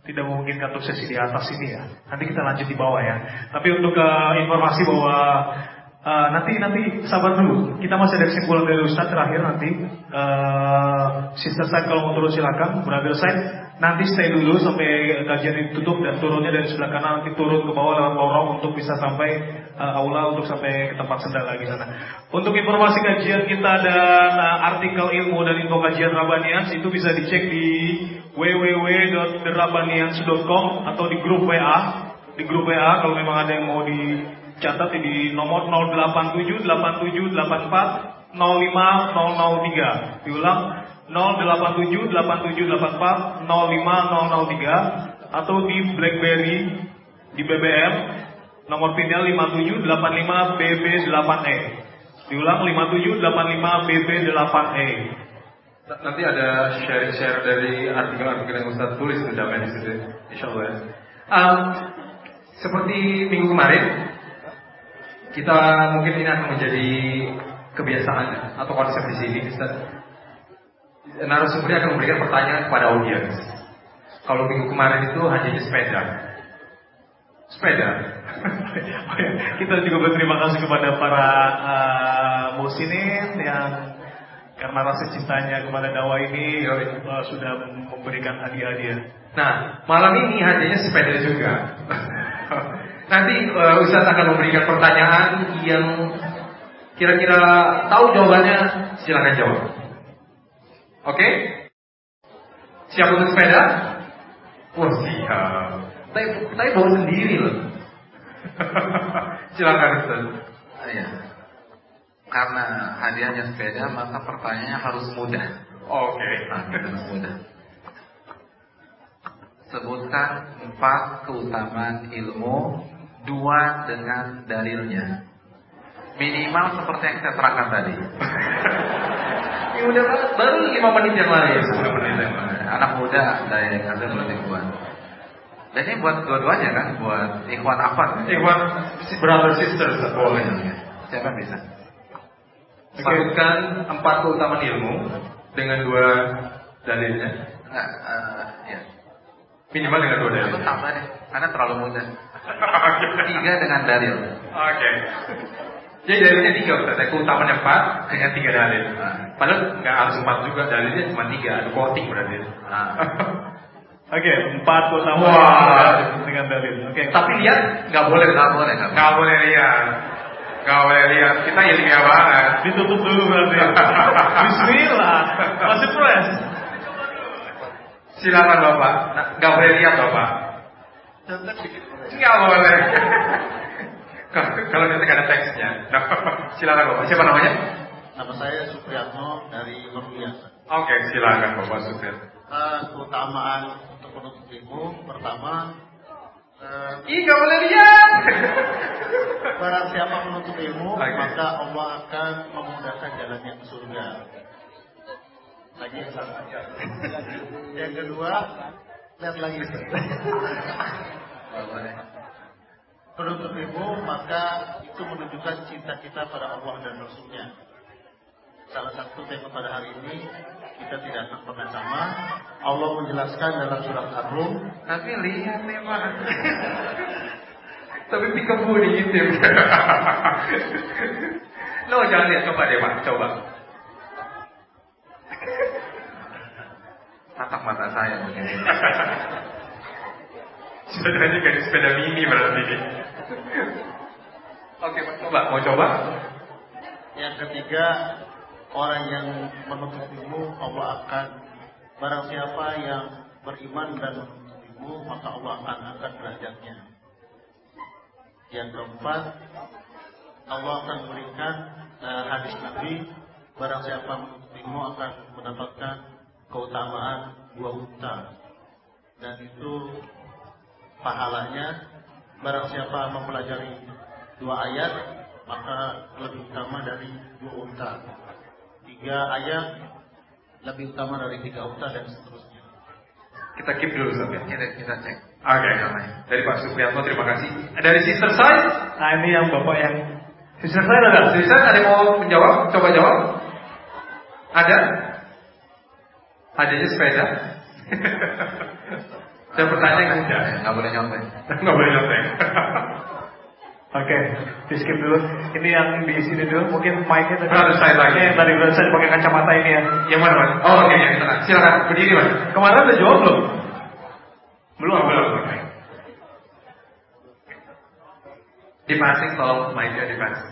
S2: tidak memungkinkan untuk sesi di atas ini ya. Nanti kita lanjut di bawah ya. Tapi untuk uh, informasi bahwa uh, nanti nanti sabar dulu. Kita masih ada kesimpulan dari Ustaz terakhir nanti. Uh, Sister Said kalau mau turun silakan. Brother Said nanti stay dulu sampai kajian ditutup dan turunnya dari sebelah kanan nanti turun ke bawah lewat lorong untuk bisa sampai uh, aula untuk sampai ke tempat sendal lagi sana. Untuk informasi kajian kita dan uh, artikel ilmu dan info kajian Rabanians itu bisa dicek di w w w dot the rabanians dot com atau di grup W A. Di grup W A kalau memang ada yang mau dicatat di nomor nol delapan tujuh delapan tujuh delapan empat nol lima nol nol tiga. Diulang nol delapan tujuh delapan tujuh delapan empat nol lima nol nol tiga atau di BlackBerry di B B M nomor pinnya lima tujuh delapan lima B B delapan E. Diulang lima tujuh delapan lima B B delapan E.
S5: Nanti ada share-share dari artikel-artikel yang Ustaz tulis di dalam di situ, insyaallah. Um, seperti minggu kemarin, kita mungkin ini akan menjadi kebiasaan atau konsep di sini, Ustaz. Narasumbernya akan memberikan pertanyaan kepada audiens. Kalau minggu kemarin itu hanya sepeda, sepeda.
S2: Kita juga berterima kasih kepada para uh, musinin yang karena rasa cintanya kepada dakwah ini uh, sudah memberikan hadiah-hadiah.
S5: Nah, malam ini hadiahnya sepeda juga. Nanti uh, Ustaz akan memberikan pertanyaan yang kira-kira tahu jawabannya, silakan jawab. Oke? Okay? Siap untuk sepeda? Wah, siap. Tapi, tapi bawa sendiri loh. Silakan Ustaz.
S1: Iya. Karena hadiahnya sepeda, maka pertanyaannya harus mudah.
S5: Oke, okay.
S1: Nah, harus mudah. Sebutkan empat keutamaan ilmu, dua dengan dalilnya. Minimal seperti yang saya terangkan tadi.
S5: Ini udah baru lima menit yang lalu. sepuluh menit yang lalu.
S1: Anak muda daya yang ada berarti buat. Dan ini buat dua-duanya kan, buat ikhwan apa?
S5: Ikhwan brother sisters.
S1: Oh, iya. Siapa bisa?
S5: Sebutkan empat keutamaan ilmu dengan dua dalilnya.
S1: Enggak, uh, ya.
S5: Minimal dengan dua dalil.
S1: Aku tambah deh, karena terlalu mudah. Tiga dengan dalil.
S5: Oke. Okay. Jadi dalilnya tiga, Ustaz. Keutamaan empat dengan tiga dalil. Nah. Padahal nggak harus empat juga, dalilnya cuma tiga. Ada quoting berarti.
S1: Nah.
S2: Oke, okay, empat keutamaan dengan dalil. Oke. Okay.
S5: Tapi lihat nggak boleh,
S1: nggak boleh,
S5: nggak boleh lihat. Gak boleh lihat, kita ilmiah banget.
S2: Ditutup dulu berarti. Bismillah. Masih fresh.
S5: Silakan Bapak. Nah, gak boleh lihat Bapak. Gak boleh. Kalau nanti ada teksnya. Nah, silakan Bapak. Siapa namanya?
S6: Nama saya Supriyatno dari Meruya.
S5: Oke, silakan Bapak Supriyatno.
S6: Uh, keutamaan untuk penuntut ilmu pertama. Uh,
S5: Ih, gak boleh lihat.
S6: Barang siapa menuntut ilmu,
S5: okay.
S6: maka Allah akan memudahkan jalannya ke surga. Lagi yang kedua, lihat lagi. Penuntut ilmu, maka itu menunjukkan cinta kita pada Allah dan Rasulnya. Salah satu tema pada hari ini, kita tidak akan pernah sama. Allah menjelaskan dalam surat Ar-Rum.
S5: Tapi lihat nih Pak. Tapi pikirmu nih gitu. Lo jangan lihat, coba deh Pak, coba.
S1: Tatap mata saya begini.
S5: Sepedanya kayak sepeda mini berarti ini. Oke Pak, coba, mau coba?
S6: Yang ketiga, orang yang menuntut ilmu, Allah akan, barang siapa yang beriman dan menuntut ilmu, maka Allah akan angkat derajatnya. Yang keempat, Allah akan memberikan uh, hadis Nabi, barang siapa menuntut ilmu akan mendapatkan keutamaan dua unta, dan itu pahalanya, barang siapa mempelajari dua ayat, maka lebih utama dari dua unta. Tiga ayat lebih utama dari tiga unta, dan seterusnya.
S5: Kita keep dulu sampai
S1: kita kita cek.
S5: Oke, okay. Dari Pak Supriyatno terima kasih. Dari Sister Side,
S2: nah ini yang bapak yang Sister Side ada.
S5: Sister ada yang mau menjawab? Coba jawab. Ada? Adanya sepeda. Dan pertanyaan mudah.
S1: Nggak boleh nyontek.
S5: Nggak boleh nyontek.
S2: Oke, okay, di skip dulu. Ini yang di sini dulu. Mungkin mic-nya tadi.
S5: Harus saya lagi.
S2: Yang tadi belum saya pakai kacamata ini ya.
S5: Yang mana, Mas? Oh, oke, okay, yang tengah. Silakan berdiri, Mas.
S2: Kemarin udah jawab belum? Belum.
S5: Oh, belum. Oke. Okay. Dipassing, tolong mic-nya dipassing.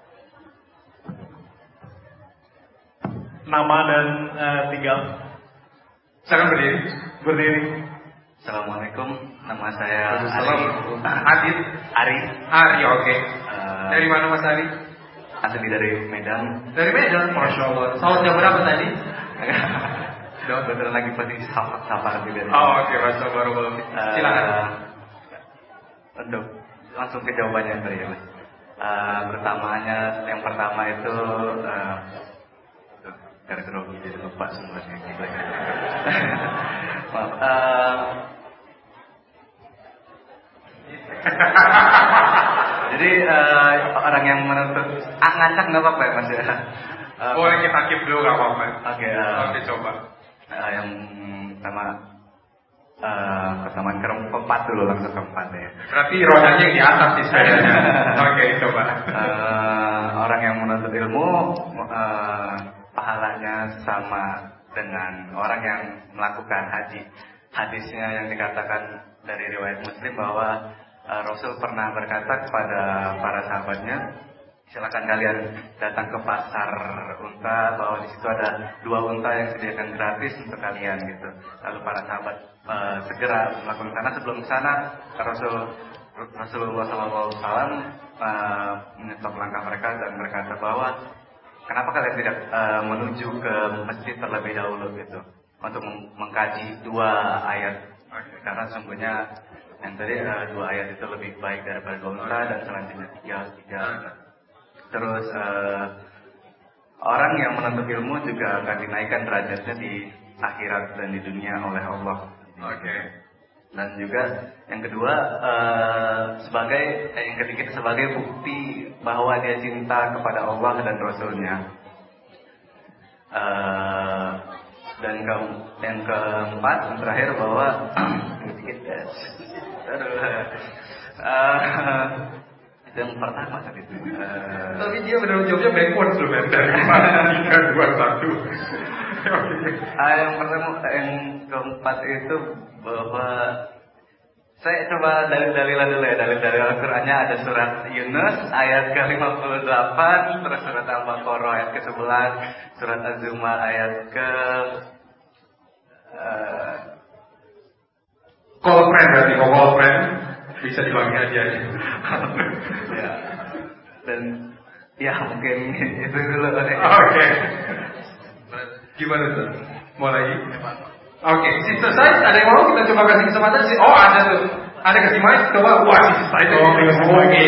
S2: Nama dan uh, tinggal.
S5: Silakan berdiri.
S2: Berdiri.
S3: Assalamualaikum, nama saya
S5: Ari.
S3: Adit. Ari.
S5: Ari, oke. Okay.
S3: Uh,
S5: dari mana Mas Ari?
S3: Asli dari Medan.
S5: Dari Medan, Masya Allah. Sahur jam berapa tadi?
S3: Udah beneran lagi posisi safar safar juga.
S5: Oh, oke, okay. Masya Allah. Uh, Silakan.
S3: Untuk langsung ke jawabannya tadi ya, Mas. Uh, pertamanya, yang pertama itu uh, karena grogi jadi lupa semuanya gitu. Maaf. Uh, jadi uh, orang yang menuntut ah, ngacak nggak apa-apa ya Mas ya? Uh,
S5: Boleh kita keep dulu nggak apa-apa.
S3: Oke. Okay, uh,
S5: Oke, coba.
S3: Uh, yang pertama uh, pertemuan keempat dulu langsung keempat ya.
S5: Berarti rodanya yang di atas di sepedanya. Oke, okay, coba.
S3: Uh, orang yang menuntut ilmu uh, pahalanya sama dengan orang yang melakukan haji. Hadisnya yang dikatakan dari riwayat Muslim bahwa uh, Rasul pernah berkata kepada para sahabatnya, silakan kalian datang ke pasar unta, bahwa di situ ada dua unta yang disediakan gratis untuk kalian gitu. Lalu para sahabat uh, segera melakukan sana. Sebelum sana Rasul Rasulullah shallallahu alaihi wasallam uh, menyetop langkah mereka dan berkata bahwa kenapa kalian tidak uh, menuju ke masjid terlebih dahulu gitu untuk mengkaji dua ayat, karena sesungguhnya yang tadi uh, dua ayat itu lebih baik daripada dua unta dan selanjutnya tiga tiga. Terus uh, orang yang menuntut ilmu juga akan dinaikkan derajatnya di akhirat dan di dunia oleh Allah.
S5: Oke. Okay.
S3: Dan juga yang kedua uh, sebagai eh, yang ketiga sebagai bukti bahwa dia cinta kepada Allah dan Rasulnya. Uh, dan ke yang keempat yang terakhir bahwa sedikit ya. Uh, itu yang pertama tadi itu. Uh,
S5: Tapi dia benar jawabnya backwards loh, dari tiga dua satu.
S3: Ah, yang pertama, yang keempat itu bahwa saya coba dalil-dalilan dulu ya. Dalil-dalil Al-Qur'annya ada surat Yunus ayat ke lima puluh delapan, terus surat Al-Baqarah ayat ke sebelas, surat Az-Zumar ayat ke uh,
S5: call friend berarti, call friend bisa dibagi aja.
S3: Ya. Dan ya mungkin itu dulu. Oke.
S5: Okay. Gimana tuh? Mau lagi? Oke, okay. Sister Said, ada yang mau kita coba kasih kesempatan sih? Oh, ada tuh. Ada kasih mic, coba. Wah, Sister Said. Oh, oke.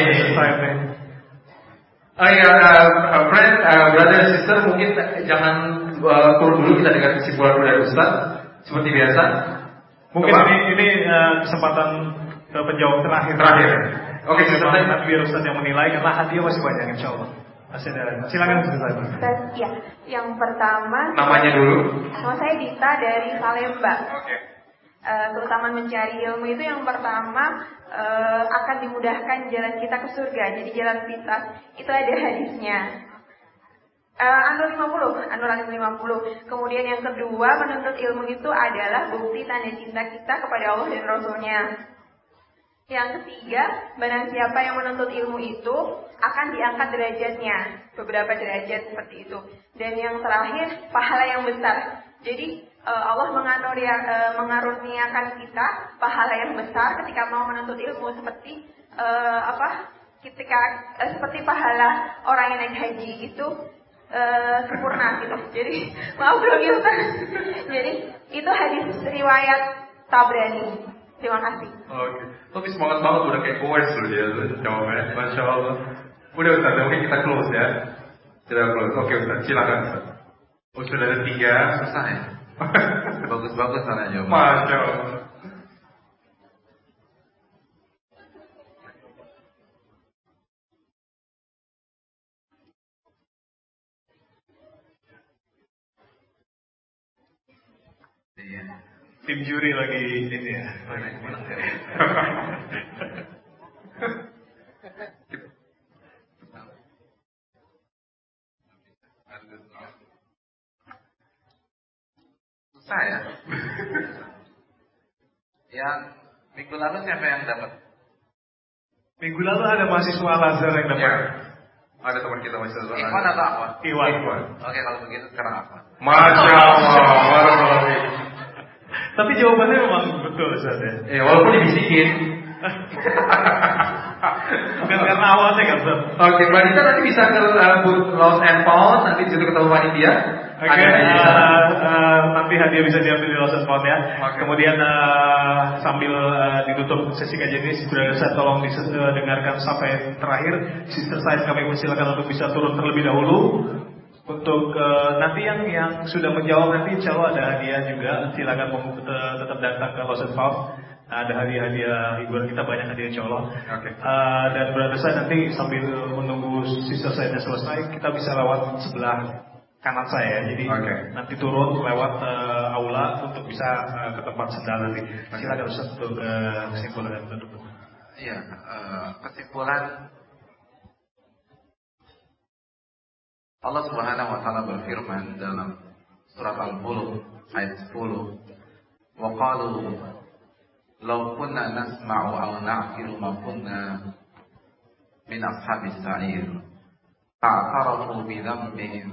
S5: Oh iya, uh, uh, friend, uh, brother and sister, mungkin jangan uh, turun dulu, kita dengar kesimpulan dari Ustaz. Seperti biasa.
S2: Mungkin coba. ini, ini uh, kesempatan uh, penjawab terakhir.
S5: Terakhir. Oke, okay, Sister Said.
S2: Nanti biar Ustaz yang menilai, karena hadiah masih banyak, insya Allah. Masih ada. Silakan Ustaz.
S4: Ya, yang pertama.
S5: Namanya dulu.
S4: Nama saya Dita dari Salemba.
S5: Oke. Okay.
S4: Uh, terutama mencari ilmu itu yang pertama uh, akan dimudahkan jalan kita ke surga. Jadi jalan pintas itu ada hadisnya. Uh, An-Nur lima puluh, An-Nur lima puluh. Kemudian yang kedua, menuntut ilmu itu adalah bukti tanda cinta kita kepada Allah dan Rasulnya. Yang ketiga, barang siapa yang menuntut ilmu itu akan diangkat derajatnya, beberapa derajat seperti itu. Dan yang terakhir, pahala yang besar. Jadi Allah menganuria, mengaruniakan kita pahala yang besar ketika mau menuntut ilmu, seperti uh, apa? Ketika uh, seperti pahala orang yang naik haji itu uh, sempurna gitu. Jadi maaf belum ya Ustaz. Jadi itu hadis riwayat Tabrani. Terima kasih.
S5: Oke. Tapi semangat banget, udah kayak goers loh dia jawabannya. Masya Allah. Udah Ustaz, mungkin kita close ya. Kita close. Oke Ustaz, silakan Ustaz. Oh, sudah ada tiga.
S1: Susah ya. Bagus-bagus sana jawabannya.
S5: Masya Allah.
S1: Iya.
S2: Tim juri lagi ini ya.
S1: Susah ya. Yang minggu lalu siapa yang dapat?
S2: Minggu lalu ada mahasiswa Al-Azhar yang dapat.
S1: Ya.
S2: Ada teman kita mahasiswa Al-Azhar.
S1: Ikhwan atau apa?
S2: Ikhwan.
S1: Oke, kalau begitu sekarang apa?
S2: Masya Allah. Warahmatullahi. Tapi jawabannya memang betul Ustaz ya.
S5: Eh, walaupun dibisikin.
S2: Bukan karena awalnya kan Ustaz.
S5: Oke, Mbak Dita nanti bisa ke uh, Lost and Found, nanti di situ ketemu panitia.
S2: Oke, okay, uh, uh, nanti hadiah bisa diambil di Lost and Found ya.
S5: Okay.
S2: Kemudian uh, sambil uh, ditutup sesi kajian ini, sudah saya tolong didengarkan sampai terakhir. Sister saya kami persilakan untuk bisa turun terlebih dahulu. Untuk uh, nanti yang yang sudah menjawab nanti insya Allah ada hadiah juga. Silakan tetap datang ke Lost and Found. Ada hadiah-hadiah hiburan kita, banyak hadiah insya Allah.
S5: Okay.
S2: Uh, dan berada saya nanti sambil menunggu sister saya selesai, kita bisa lewat sebelah kanan saya, jadi
S5: okay.
S2: nanti turun lewat uh, aula untuk bisa uh, ke tempat sendal nanti. Silakan Ustaz untuk uh, kesimpulan dan penutup.
S1: Iya, uh, kesimpulan Allah Subhanahu wa taala berfirman dalam surat Al-Mulk ayat sepuluh, "Wa qalu law kunna nasma'u aw na'qilu ma kunna min ashabis sa'ir fa'tarafu bi dhanbihim."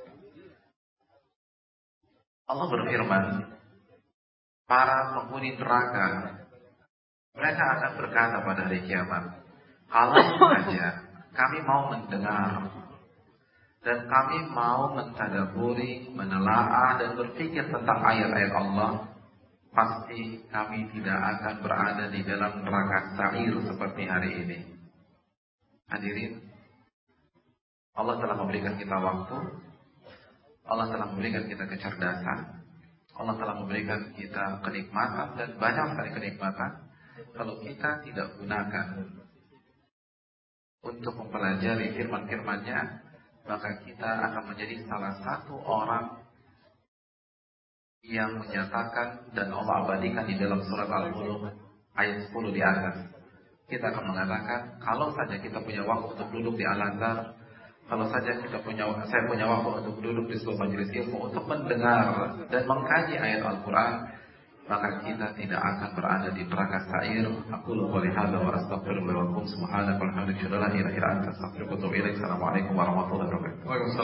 S1: Allah berfirman, para penghuni neraka mereka akan berkata pada hari kiamat, kalau saja kami mau mendengar dan kami mau mentadaburi, menelaah dan berpikir tentang ayat-ayat Allah, pasti kami tidak akan berada di dalam neraka sa'ir seperti hari ini. Hadirin, Allah telah memberikan kita waktu, Allah telah memberikan kita kecerdasan, Allah telah memberikan kita kenikmatan dan banyak sekali kenikmatan. Kalau kita tidak gunakan untuk mempelajari firman-firmannya, maka kita akan menjadi salah satu orang yang menyatakan dan Allah abadikan di dalam surat Al-Mulk ayat sepuluh di atas. Kita akan mengatakan, kalau saja kita punya waktu untuk duduk di Al-Azhar, kalau saja kita punya, saya punya waktu untuk duduk di sebuah majelis ilmu untuk mendengar dan mengkaji ayat Al-Quran, maka kita tidak akan berada di neraka sa'ir. Aku qouli hadza wa astaghfirullah wa lakum subhanaka wa bihamdika la ilaha illa anta astaghfiruka wa atubu ilaik. Assalamualaikum warahmatullahi wabarakatuh.